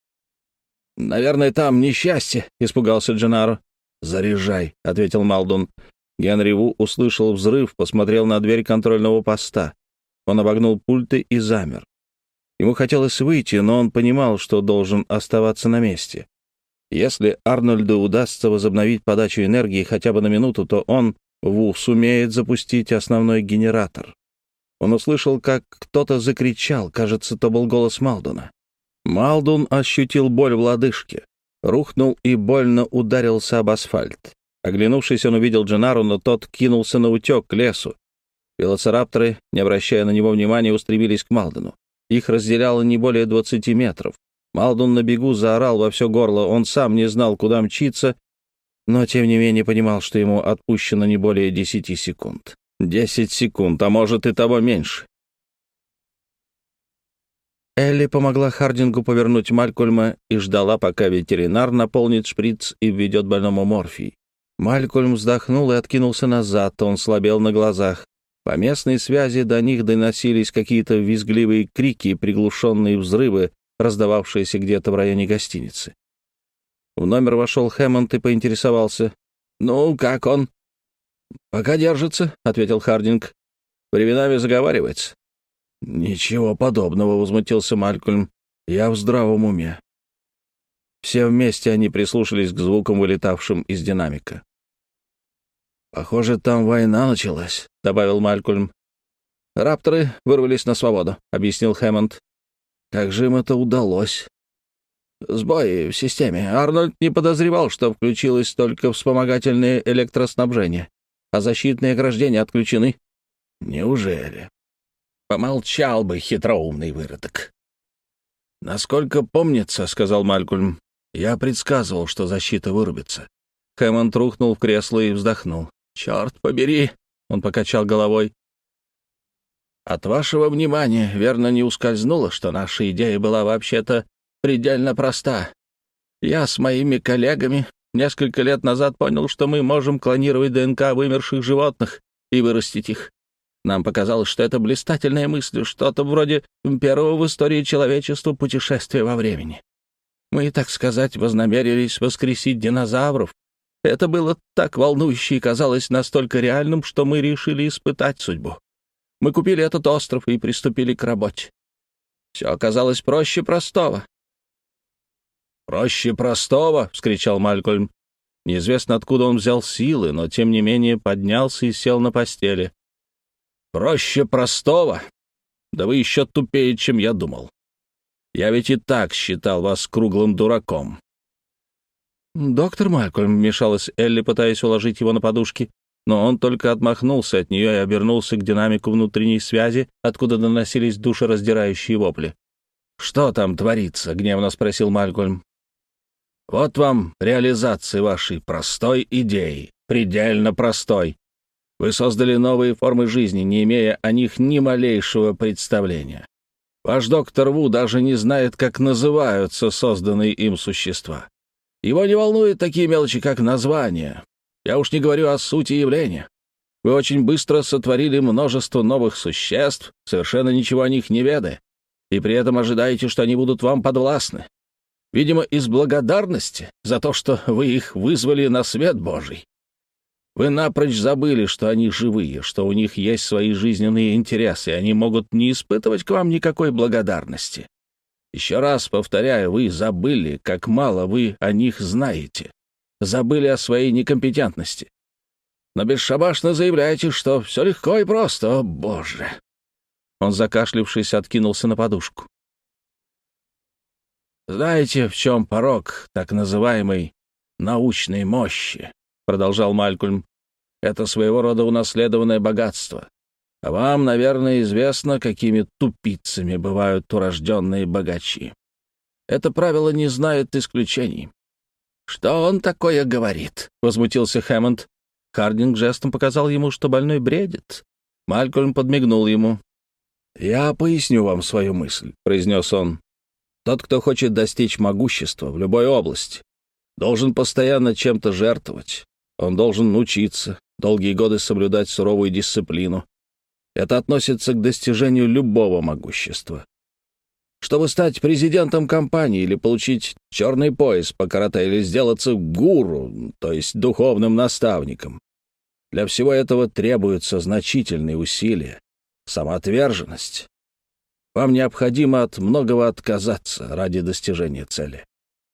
«Наверное, там несчастье», — испугался Дженаро. «Заряжай», — ответил Малдун. Генри Ву услышал взрыв, посмотрел на дверь контрольного поста. Он обогнул пульты и замер. Ему хотелось выйти, но он понимал, что должен оставаться на месте. Если Арнольду удастся возобновить подачу энергии хотя бы на минуту, то он, Ву, сумеет запустить основной генератор. Он услышал, как кто-то закричал, кажется, то был голос Малдуна. Малдун ощутил боль в лодыжке, рухнул и больно ударился об асфальт. Оглянувшись, он увидел Дженару, но тот кинулся на утек к лесу. Велоцирапторы, не обращая на него внимания, устремились к Малдуну. Их разделяло не более 20 метров. Малдун на бегу заорал во все горло. Он сам не знал, куда мчиться, но, тем не менее, понимал, что ему отпущено не более 10 секунд. 10 секунд, а может и того меньше. Элли помогла Хардингу повернуть Малькольма и ждала, пока ветеринар наполнит шприц и введет больному морфий. Малькольм вздохнул и откинулся назад, он слабел на глазах. По местной связи до них доносились какие-то визгливые крики и приглушенные взрывы, раздававшиеся где-то в районе гостиницы. В номер вошел Хэммонд и поинтересовался. «Ну, как он?» «Пока держится», — ответил Хардинг. «Временами заговаривается». «Ничего подобного», — возмутился Малькольм. «Я в здравом уме». Все вместе они прислушались к звукам, вылетавшим из динамика. «Похоже, там война началась», — добавил Малькольм. «Рапторы вырвались на свободу», — объяснил Хэммонд. «Как же им это удалось?» «Сбой в системе. Арнольд не подозревал, что включилось только вспомогательное электроснабжение, а защитные ограждения отключены». «Неужели?» «Помолчал бы, хитроумный выродок». «Насколько помнится, — сказал Малькольм, — я предсказывал, что защита вырубится». Хэммонд рухнул в кресло и вздохнул. «Черт побери!» — он покачал головой. «От вашего внимания, верно, не ускользнуло, что наша идея была вообще-то предельно проста. Я с моими коллегами несколько лет назад понял, что мы можем клонировать ДНК вымерших животных и вырастить их. Нам показалось, что это блистательная мысль, что-то вроде первого в истории человечества путешествия во времени. Мы, так сказать, вознамерились воскресить динозавров. Это было так волнующе и казалось настолько реальным, что мы решили испытать судьбу. Мы купили этот остров и приступили к работе. Все оказалось проще простого». «Проще простого!» — вскричал Малькольм. Неизвестно, откуда он взял силы, но, тем не менее, поднялся и сел на постели. «Проще простого? Да вы еще тупее, чем я думал. Я ведь и так считал вас круглым дураком». «Доктор Малькольм», — вмешалась Элли, пытаясь уложить его на подушки, но он только отмахнулся от нее и обернулся к динамику внутренней связи, откуда доносились душераздирающие вопли. «Что там творится?» — гневно спросил Малькольм. «Вот вам реализация вашей простой идеи, предельно простой. Вы создали новые формы жизни, не имея о них ни малейшего представления. Ваш доктор Ву даже не знает, как называются созданные им существа. Его не волнуют такие мелочи, как название. Я уж не говорю о сути явления. Вы очень быстро сотворили множество новых существ, совершенно ничего о них не ведая, и при этом ожидаете, что они будут вам подвластны. Видимо, из благодарности за то, что вы их вызвали на свет Божий. Вы напрочь забыли, что они живые, что у них есть свои жизненные интересы, и они могут не испытывать к вам никакой благодарности. Еще раз повторяю, вы забыли, как мало вы о них знаете. Забыли о своей некомпетентности. Но бесшабашно заявляете, что все легко и просто, о боже!» Он, закашлявшись, откинулся на подушку. «Знаете, в чем порок так называемой научной мощи?» — продолжал Малькольм. «Это своего рода унаследованное богатство. А вам, наверное, известно, какими тупицами бывают урожденные богачи. Это правило не знает исключений». «Что он такое говорит?» — возмутился Хэммонд. Хардинг жестом показал ему, что больной бредит. Малькольм подмигнул ему. «Я поясню вам свою мысль», — произнес он. «Тот, кто хочет достичь могущества в любой области, должен постоянно чем-то жертвовать. Он должен учиться, долгие годы соблюдать суровую дисциплину. Это относится к достижению любого могущества. Чтобы стать президентом компании или получить черный пояс по карате или сделаться гуру, то есть духовным наставником, для всего этого требуются значительные усилия, самоотверженность. Вам необходимо от многого отказаться ради достижения цели.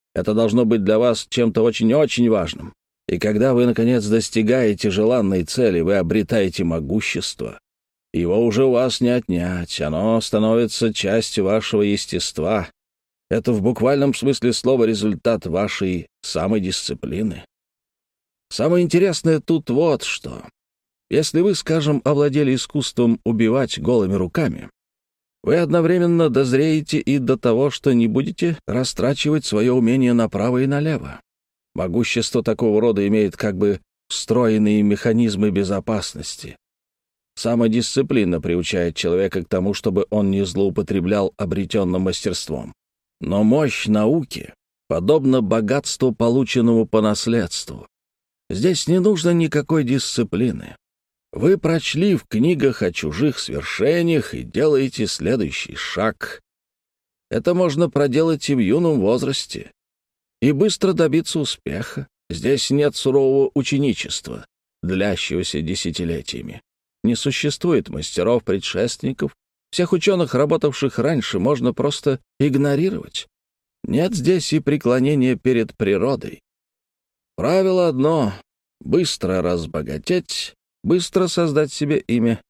Это должно быть для вас чем-то очень-очень важным. И когда вы, наконец, достигаете желанной цели, вы обретаете могущество. Его уже у вас не отнять, оно становится частью вашего естества. Это в буквальном смысле слова результат вашей самодисциплины. Самое интересное тут вот что. Если вы, скажем, овладели искусством убивать голыми руками, вы одновременно дозреете и до того, что не будете растрачивать свое умение направо и налево. Могущество такого рода имеет как бы встроенные механизмы безопасности. Самодисциплина приучает человека к тому, чтобы он не злоупотреблял обретенным мастерством. Но мощь науки подобна богатству, полученному по наследству. Здесь не нужно никакой дисциплины. Вы прочли в книгах о чужих свершениях и делаете следующий шаг. Это можно проделать и в юном возрасте, и быстро добиться успеха. Здесь нет сурового ученичества, длящегося десятилетиями. Не существует мастеров-предшественников. Всех ученых, работавших раньше, можно просто игнорировать. Нет здесь и преклонения перед природой. Правило одно — быстро разбогатеть, быстро создать себе имя.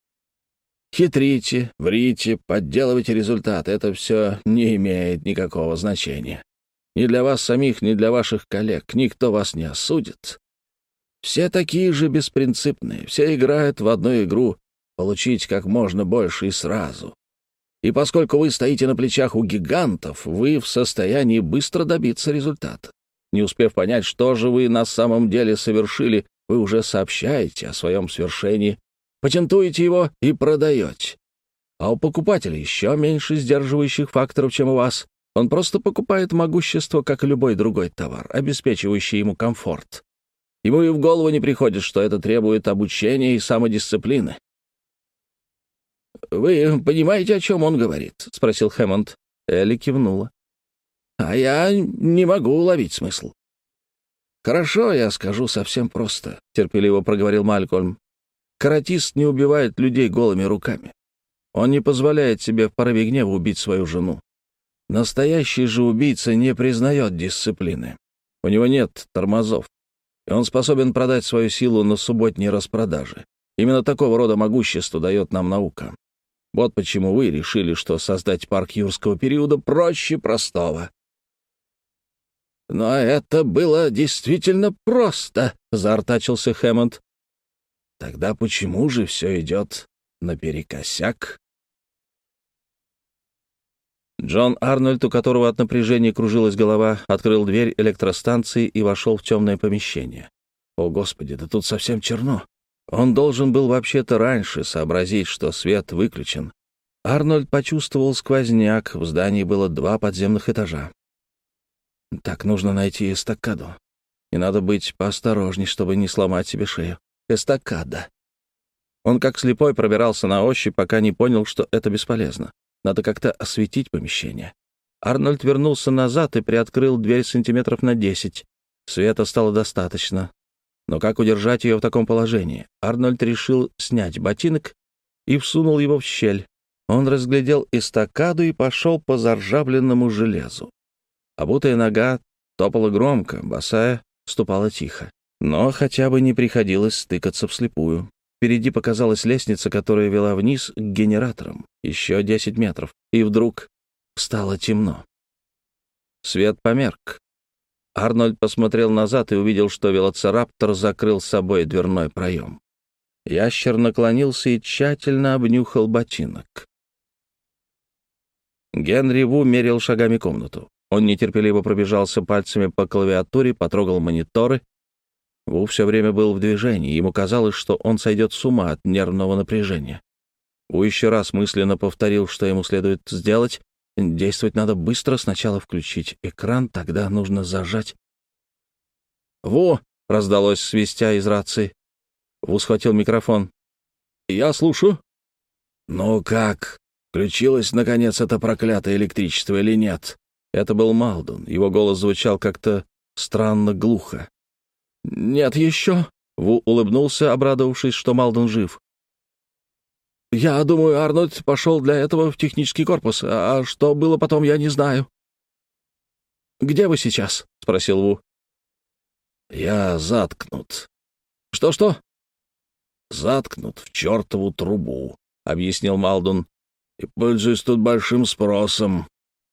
Хитрите, врите, подделывайте результат. Это все не имеет никакого значения. Ни для вас самих, ни для ваших коллег. Никто вас не осудит. Все такие же беспринципные, все играют в одну игру — получить как можно больше и сразу. И поскольку вы стоите на плечах у гигантов, вы в состоянии быстро добиться результата. Не успев понять, что же вы на самом деле совершили, вы уже сообщаете о своем свершении, патентуете его и продаете. А у покупателя еще меньше сдерживающих факторов, чем у вас. Он просто покупает могущество, как и любой другой товар, обеспечивающий ему комфорт. Ему и в голову не приходит, что это требует обучения и самодисциплины. «Вы понимаете, о чем он говорит?» — спросил Хэммонд. Элли кивнула. «А я не могу уловить смысл». «Хорошо, я скажу совсем просто», — терпеливо проговорил Малькольм. «Каратист не убивает людей голыми руками. Он не позволяет себе в порыве гнева убить свою жену. Настоящий же убийца не признает дисциплины. У него нет тормозов, и он способен продать свою силу на субботней распродаже. Именно такого рода могущество дает нам наука. Вот почему вы решили, что создать парк юрского периода проще простого». «Но это было действительно просто», — заортачился Хэммонд. «Тогда почему же все идет наперекосяк?» Джон Арнольд, у которого от напряжения кружилась голова, открыл дверь электростанции и вошел в темное помещение. О, Господи, да тут совсем черно. Он должен был вообще-то раньше сообразить, что свет выключен. Арнольд почувствовал сквозняк, в здании было 2 подземных этажа. Так, нужно найти эстакаду. И надо быть поосторожней, чтобы не сломать себе шею. Эстакада. Он как слепой пробирался на ощупь, пока не понял, что это бесполезно. Надо как-то осветить помещение. Арнольд вернулся назад и приоткрыл дверь сантиметров на 10. Света стало достаточно. Но как удержать ее в таком положении? Арнольд решил снять ботинок и всунул его в щель. Он разглядел эстакаду и пошел по заржавленному железу. Обутая нога топала громко, босая ступала тихо. Но хотя бы не приходилось стыкаться вслепую. Впереди показалась лестница, которая вела вниз к генераторам. Еще 10 метров. И вдруг стало темно. Свет померк. Арнольд посмотрел назад и увидел, что велоцираптор закрыл с собой дверной проем. Ящер наклонился и тщательно обнюхал ботинок. Генри Ву мерил шагами комнату. Он нетерпеливо пробежался пальцами по клавиатуре, потрогал мониторы. Ву все время был в движении, ему казалось, что он сойдет с ума от нервного напряжения. Ву еще раз мысленно повторил, что ему следует сделать. Действовать надо быстро, сначала включить экран, тогда нужно зажать. «Ву!» — раздалось свистя из рации. Ву схватил микрофон. «Я слушаю». «Ну как, включилось, наконец, это проклятое электричество или нет?» Это был Малдун. Его голос звучал как-то странно глухо. «Нет еще», — Ву улыбнулся, обрадовавшись, что Малдун жив. «Я думаю, Арнольд пошел для этого в технический корпус, а что было потом, я не знаю». где вы сейчас?» — спросил Ву. «Я заткнут». «Что-что?» «Заткнут в чертову трубу», — объяснил Малдун, — «и пользуюсь тут большим спросом».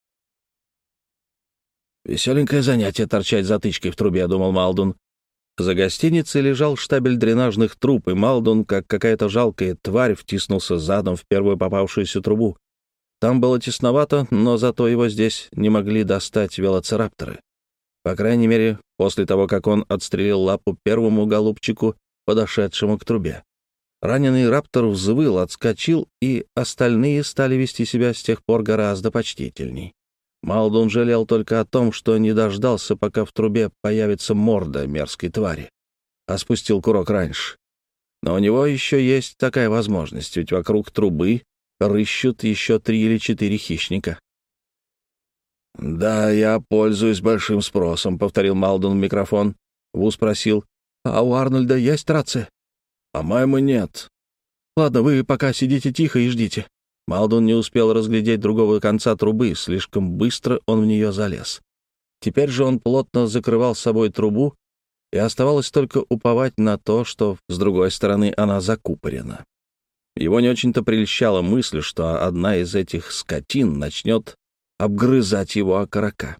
«Веселенькое занятие торчать затычкой в трубе», — думал Малдун. За гостиницей лежал штабель дренажных труб, и Малдун, как какая-то жалкая тварь, втиснулся задом в первую попавшуюся трубу. Там было тесновато, но зато его здесь не могли достать велоцирапторы. По крайней мере, после того, как он отстрелил лапу первому голубчику, подошедшему к трубе. Раненый раптор взвыл, отскочил, и остальные стали вести себя с тех пор гораздо почтительней. Малдун жалел только о том, что не дождался, пока в трубе появится морда мерзкой твари, а спустил курок раньше. Но у него еще есть такая возможность, ведь вокруг трубы рыщут еще 3 или 4 хищника. «Да, я пользуюсь большим спросом», — повторил Малдун в микрофон. Ву спросил: «А у Арнольда есть рация?» «По-моему, нет». «Ладно, вы пока сидите тихо и ждите». Малдун не успел разглядеть другого конца трубы, слишком быстро он в нее залез. Теперь же он плотно закрывал с собой трубу, и оставалось только уповать на то, что с другой стороны она закупорена. Его не очень-то прельщала мысль, что одна из этих скотин начнет обгрызать его окорока.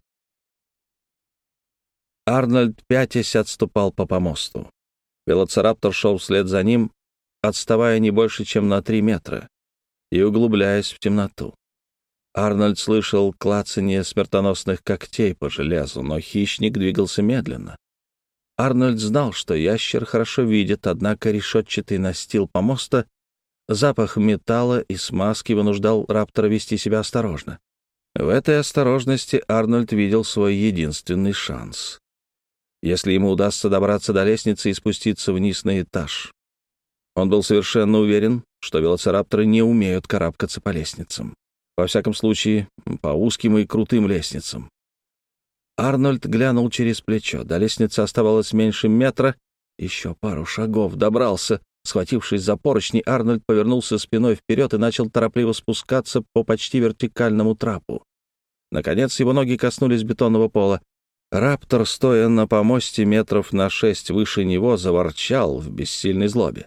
Арнольд, пятясь, отступал по помосту. Велоцираптор шел вслед за ним, отставая не больше, чем на 3 метра, и углубляясь в темноту. Арнольд слышал клацанье смертоносных когтей по железу, но хищник двигался медленно. Арнольд знал, что ящер хорошо видит, однако решетчатый настил помоста, запах металла и смазки вынуждал раптора вести себя осторожно. В этой осторожности Арнольд видел свой единственный шанс. Если ему удастся добраться до лестницы и спуститься вниз на этаж. Он был совершенно уверен, что велоцирапторы не умеют карабкаться по лестницам. Во всяком случае, по узким и крутым лестницам. Арнольд глянул через плечо. До лестницы оставалось меньше метра. Еще пару шагов. Добрался. Схватившись за поручни, Арнольд повернулся спиной вперед и начал торопливо спускаться по почти вертикальному трапу. Наконец его ноги коснулись бетонного пола. Раптор, стоя на помосте метров на 6 выше него, заворчал в бессильной злобе.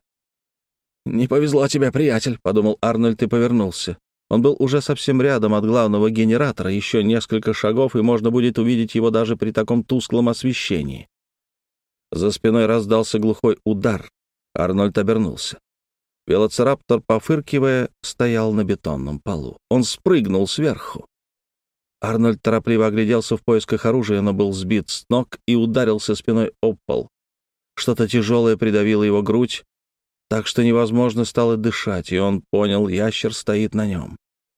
«Не повезло тебе, приятель», — подумал Арнольд и повернулся. Он был уже совсем рядом от главного генератора, еще несколько шагов, и можно будет увидеть его даже при таком тусклом освещении. За спиной раздался глухой удар. Арнольд обернулся. Велоцираптор, пофыркивая, стоял на бетонном полу. Он спрыгнул сверху. Арнольд торопливо огляделся в поисках оружия, но был сбит с ног и ударился спиной об пол. Что-то тяжелое придавило его грудь, так что невозможно стало дышать, и он понял, ящер стоит на нем.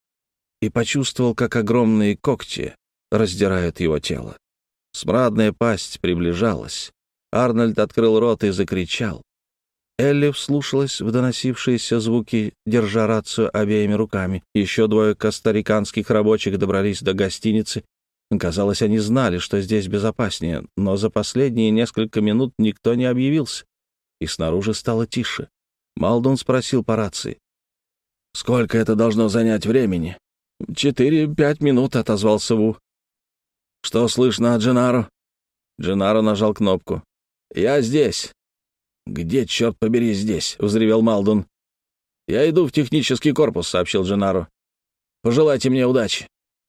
И почувствовал, как огромные когти раздирают его тело. Смрадная пасть приближалась. Арнольд открыл рот и закричал. Элли вслушалась в доносившиеся звуки, держа рацию обеими руками. Еще 2 костариканских рабочих добрались до гостиницы. Казалось, они знали, что здесь безопаснее, но за последние несколько минут никто не объявился, и снаружи стало тише. Малдун спросил по рации: «Сколько это должно занять времени?» 4-5 минут», — отозвался Ву. «Что слышно от Дженаро?» Дженаро нажал кнопку. «Я здесь». «Где, черт побери, здесь?» — взревел Малдун. «Я иду в технический корпус», — сообщил Дженаро. «Пожелайте мне удачи».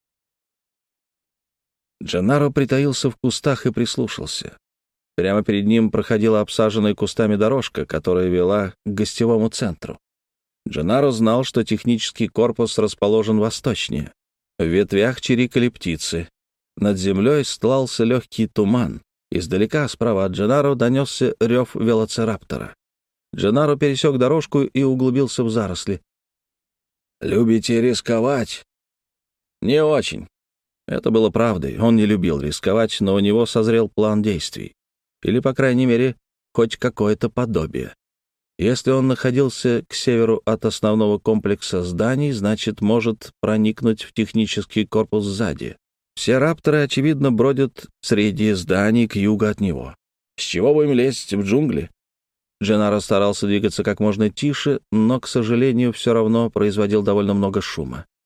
Дженаро притаился в кустах и прислушался. Прямо перед ним проходила обсаженная кустами дорожка, которая вела к гостевому центру. Дженаро знал, что технический корпус расположен восточнее. В ветвях чирикали птицы. Над землей стлался легкий туман. Издалека, справа от Дженаро, донесся рев велоцираптора. Дженаро пересек дорожку и углубился в заросли. «Любите рисковать?» «Не очень». Это было правдой. Он не любил рисковать, но у него созрел план действий. Или, по крайней мере, хоть какое-то подобие. Если он находился к северу от основного комплекса зданий, значит, может проникнуть в технический корпус сзади. Все рапторы, очевидно, бродят среди зданий к югу от него. С чего бы им лезть в джунгли? Дженаро старался двигаться как можно тише, но, к сожалению, все равно производил довольно много шума.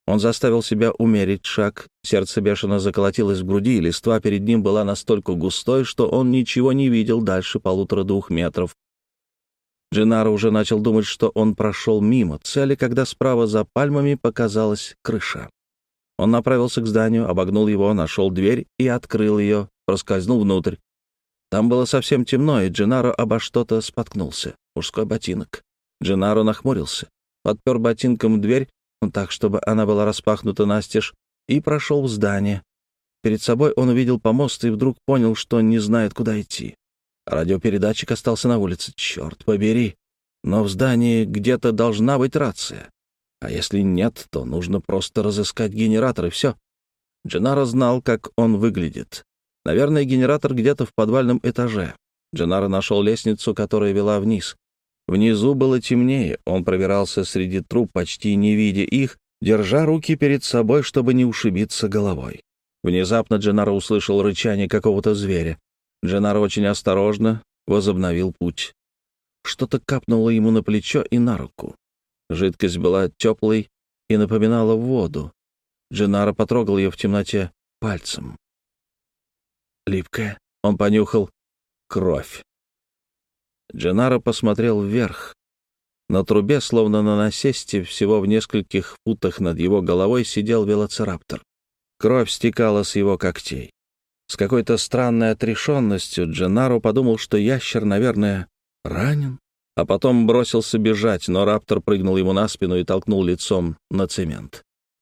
Он заставил себя умерить шаг, сердце бешено заколотилось в груди, и листва перед ним была настолько густой, что он ничего не видел дальше 1,5-2 метров. Дженнаро уже начал думать, что он прошел мимо цели, когда справа за пальмами показалась крыша. Он направился к зданию, обогнул его, нашел дверь и открыл ее, проскользнул внутрь. Там было совсем темно, и Дженнаро обо что-то споткнулся. Мужской ботинок. Дженнаро нахмурился, подпер ботинком дверь, так, чтобы она была распахнута настежь, и прошел в здание. Перед собой он увидел помост и вдруг понял, что не знает, куда идти. Радиопередатчик остался на улице. Черт побери! Но в здании где-то должна быть рация. А если нет, то нужно просто разыскать генератор, и все. Дженнаро знал, как он выглядит. Наверное, генератор где-то в подвальном этаже. Дженнаро нашел лестницу, которая вела вниз. Внизу было темнее, он пробирался среди труб, почти не видя их, держа руки перед собой, чтобы не ушибиться головой. Внезапно Дженнаро услышал рычание какого-то зверя. Дженнаро очень осторожно возобновил путь. Что-то капнуло ему на плечо и на руку. Жидкость была теплой и напоминала воду. Дженнаро потрогал ее в темноте пальцем. Липкая. Он понюхал. Кровь. Дженнаро посмотрел вверх. На трубе, словно на насесте, всего в нескольких футах над его головой сидел велоцираптор. Кровь стекала с его когтей. С какой-то странной отрешенностью Дженнаро подумал, что ящер, наверное, ранен, а потом бросился бежать, но раптор прыгнул ему на спину и толкнул лицом на цемент.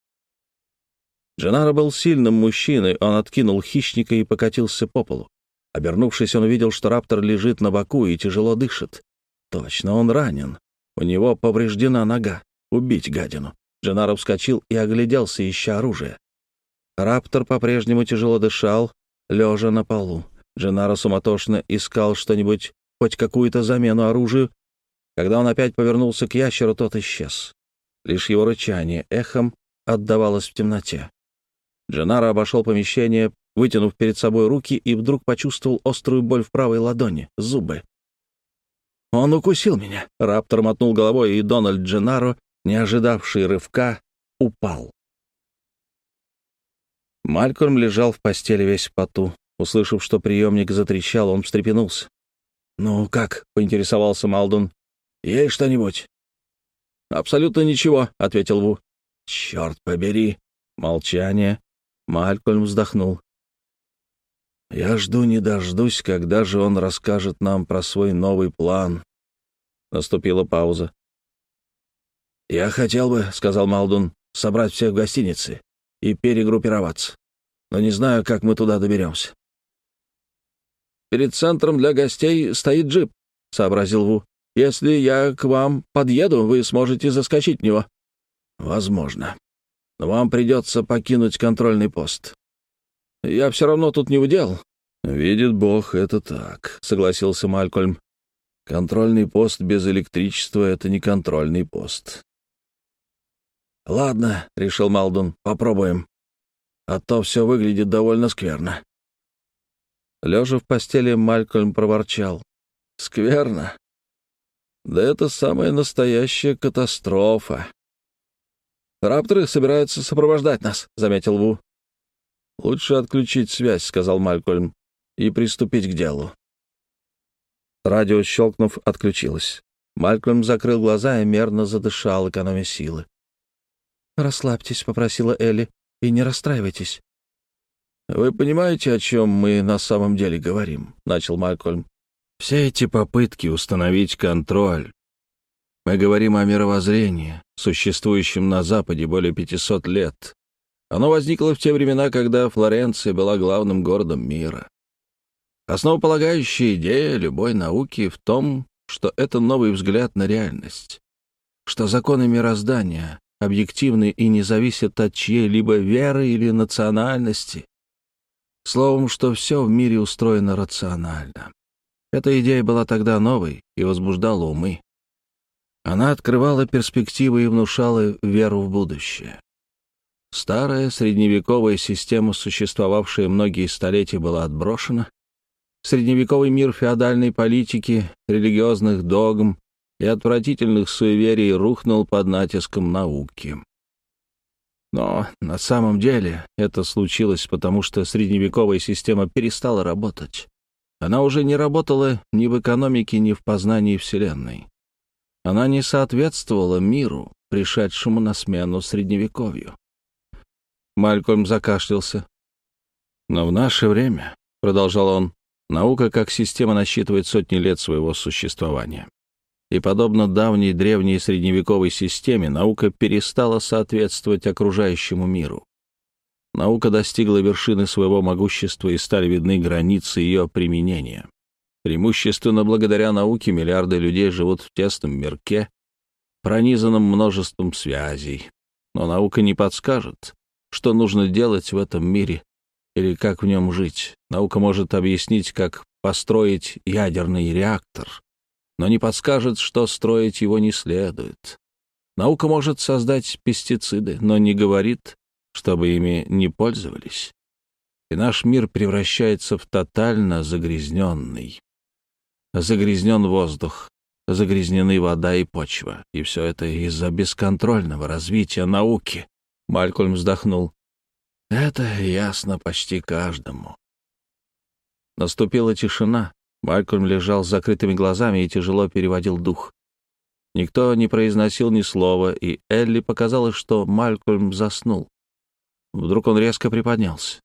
Дженнаро был сильным мужчиной, он откинул хищника и покатился по полу. Обернувшись, он увидел, что раптор лежит на боку и тяжело дышит. Точно, он ранен. У него повреждена нога. Убить гадину. Дженнаро вскочил и огляделся, ища оружие. Раптор по-прежнему тяжело дышал, лежа на полу. Дженнаро суматошно искал что-нибудь, хоть какую-то замену оружию. Когда он опять повернулся к ящеру, тот исчез. Лишь его рычание эхом отдавалось в темноте. Дженнаро обошел помещение, вытянув перед собой руки, и вдруг почувствовал острую боль в правой ладони, зубы. «Он укусил меня!» Раптор мотнул головой, и Дональд Дженнаро, не ожидавший рывка, упал. Малькольм лежал в постели весь в поту. Услышав, что приемник затрещал, он встрепенулся. «Ну как?» — поинтересовался Малдун. «Есть что-нибудь?» «Абсолютно ничего», — ответил Ву. «Черт побери!» Молчание. Малькольм вздохнул. «Я жду не дождусь, когда же он расскажет нам про свой новый план». Наступила пауза. «Я хотел бы, — сказал Малдун, — собрать всех в гостинице и перегруппироваться. Но не знаю, как мы туда доберемся». «Перед центром для гостей стоит джип», — сообразил Ву. «Если я к вам подъеду, вы сможете заскочить в него». «Возможно. Но вам придется покинуть контрольный пост». «Я все равно тут не удел». «Видит Бог, это так», — согласился Малькольм. «Контрольный пост без электричества — это не контрольный пост». «Ладно», — решил Малдун, — «попробуем. А то все выглядит довольно скверно». Лежа в постели, Малькольм проворчал. «Скверно? Да это самая настоящая катастрофа». «Рапторы собираются сопровождать нас», — заметил Ву. «Лучше отключить связь», — сказал Малькольм, — «и приступить к делу». Радио, щелкнув, отключилось. Малькольм закрыл глаза и мерно задышал, экономя силы. «Расслабьтесь», — попросила Элли, — «и не расстраивайтесь». «Вы понимаете, о чем мы на самом деле говорим?» — начал Малькольм. «Все эти попытки установить контроль. Мы говорим о мировоззрении, существующем на Западе более 500 лет. Оно возникло в те времена, когда Флоренция была главным городом мира. Основополагающая идея любой науки в том, что это новый взгляд на реальность, что законы мироздания объективны и не зависят от чьей-либо веры или национальности. Словом, что все в мире устроено рационально. Эта идея была тогда новой и возбуждала умы. Она открывала перспективы и внушала веру в будущее. Старая средневековая система, существовавшая многие столетия, была отброшена. Средневековый мир феодальной политики, религиозных догм и отвратительных суеверий рухнул под натиском науки. Но на самом деле это случилось потому, что средневековая система перестала работать. Она уже не работала ни в экономике, ни в познании Вселенной. Она не соответствовала миру, пришедшему на смену Средневековью. Малькольм закашлялся. «Но в наше время, — продолжал он, — наука как система насчитывает сотни лет своего существования. И, подобно давней древней средневековой системе, наука перестала соответствовать окружающему миру. Наука достигла вершины своего могущества, и стали видны границы ее применения. Преимущественно благодаря науке миллиарды людей живут в тесном мирке, пронизанном множеством связей. Но наука не подскажет, что нужно делать в этом мире или как в нем жить. Наука может объяснить, как построить ядерный реактор, но не подскажет, что строить его не следует. Наука может создать пестициды, но не говорит, чтобы ими не пользовались. И наш мир превращается в тотально загрязненный. Загрязнен воздух, загрязнены вода и почва. И все это из-за бесконтрольного развития науки. Малькольм вздохнул. Это ясно почти каждому. Наступила тишина. Малькольм лежал с закрытыми глазами и тяжело переводил дух. Никто не произносил ни слова, и Элли показалось, что Малькольм заснул. Вдруг он резко приподнялся.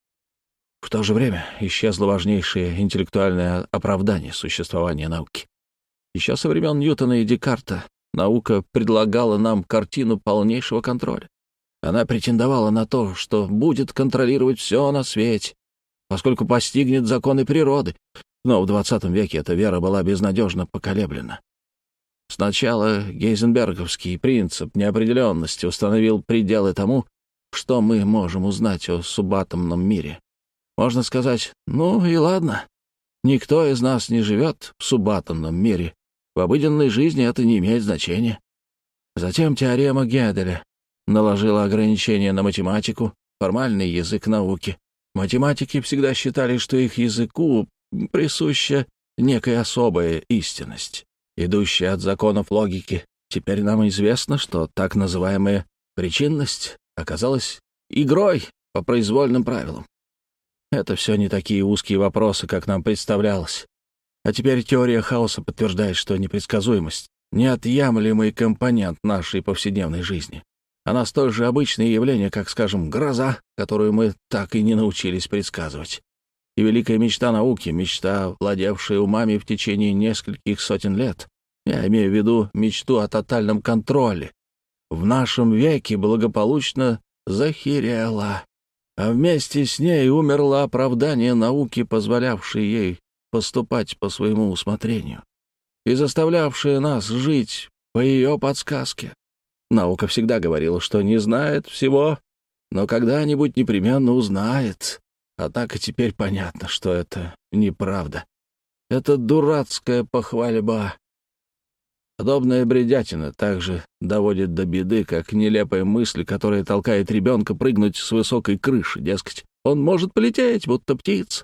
В то же время исчезло важнейшее интеллектуальное оправдание существования науки. Еще со времен Ньютона и Декарта наука предлагала нам картину полнейшего контроля. Она претендовала на то, что будет контролировать все на свете, поскольку постигнет законы природы. Но в XX веке эта вера была безнадежно поколеблена. Сначала гейзенберговский принцип неопределенности установил пределы тому, что мы можем узнать о субатомном мире. Можно сказать, ну и ладно, никто из нас не живет в субатомном мире. В обыденной жизни это не имеет значения. Затем теорема Геделя наложила ограничения на математику, формальный язык науки. Математики всегда считали, что их языку присуща некая особая истинность, идущая от законов логики. Теперь нам известно, что так называемая причинность оказалась игрой по произвольным правилам. Это все не такие узкие вопросы, как нам представлялось. А теперь теория хаоса подтверждает, что непредсказуемость — неотъемлемый компонент нашей повседневной жизни. Она столь же обычное явление, как, скажем, гроза, которую мы так и не научились предсказывать. И великая мечта науки, мечта, владевшая умами в течение нескольких сотен лет, я имею в виду мечту о тотальном контроле, в нашем веке благополучно захерела. А вместе с ней умерло оправдание науки, позволявшее ей поступать по своему усмотрению и заставлявшее нас жить по ее подсказке. Наука всегда говорила, что не знает всего, но когда-нибудь непременно узнает. Однако теперь понятно, что это неправда. Это дурацкая похвальба. Подобная бредятина также доводит до беды, как нелепая мысль, которая толкает ребенка прыгнуть с высокой крыши, дескать, он может полететь, будто птица.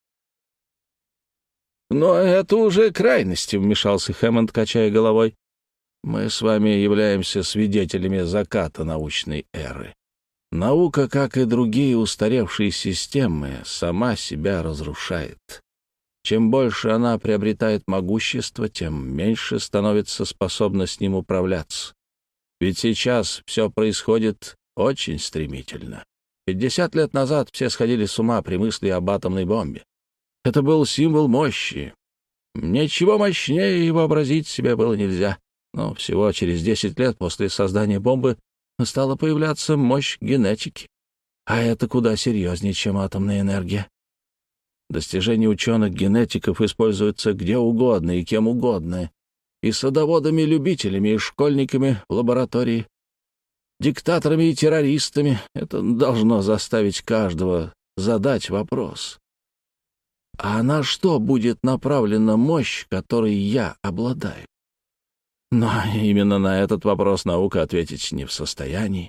«Но это уже крайности», — вмешался Хэммонд, качая головой. «Мы с вами являемся свидетелями заката научной эры. Наука, как и другие устаревшие системы, сама себя разрушает. Чем больше она приобретает могущество, тем меньше становится способна с ним управляться. Ведь сейчас все происходит очень стремительно. 50 лет назад все сходили с ума при мысли об атомной бомбе. Это был символ мощи. Ничего мощнее и вообразить себе было нельзя. Но всего через 10 лет после создания бомбы стала появляться мощь генетики. А это куда серьезнее, чем атомная энергия. Достижения ученых-генетиков используются где угодно и кем угодно. И садоводами-любителями, и школьниками в лаборатории, диктаторами и террористами. Это должно заставить каждого задать вопрос. А на что будет направлена мощь, которой я обладаю? Но именно на этот вопрос наука ответить не в состоянии.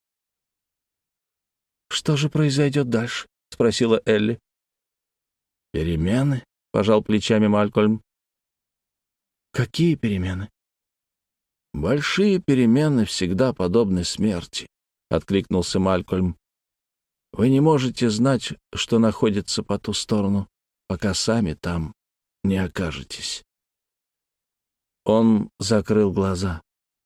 «Что же произойдет дальше?» — спросила Элли. «Перемены?» — пожал плечами Малькольм. «Какие перемены?» «Большие перемены всегда подобны смерти. — откликнулся Малькольм. «Вы не можете знать, что находится по ту сторону, пока сами там не окажетесь». Он закрыл глаза.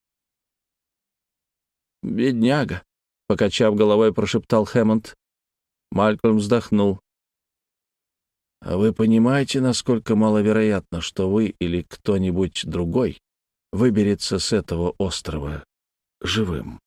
«Бедняга», — покачав головой, прошептал Хэммонд. Малькольм вздохнул. «А вы понимаете, насколько маловероятно, что вы или кто-нибудь другой выберется с этого острова живым?»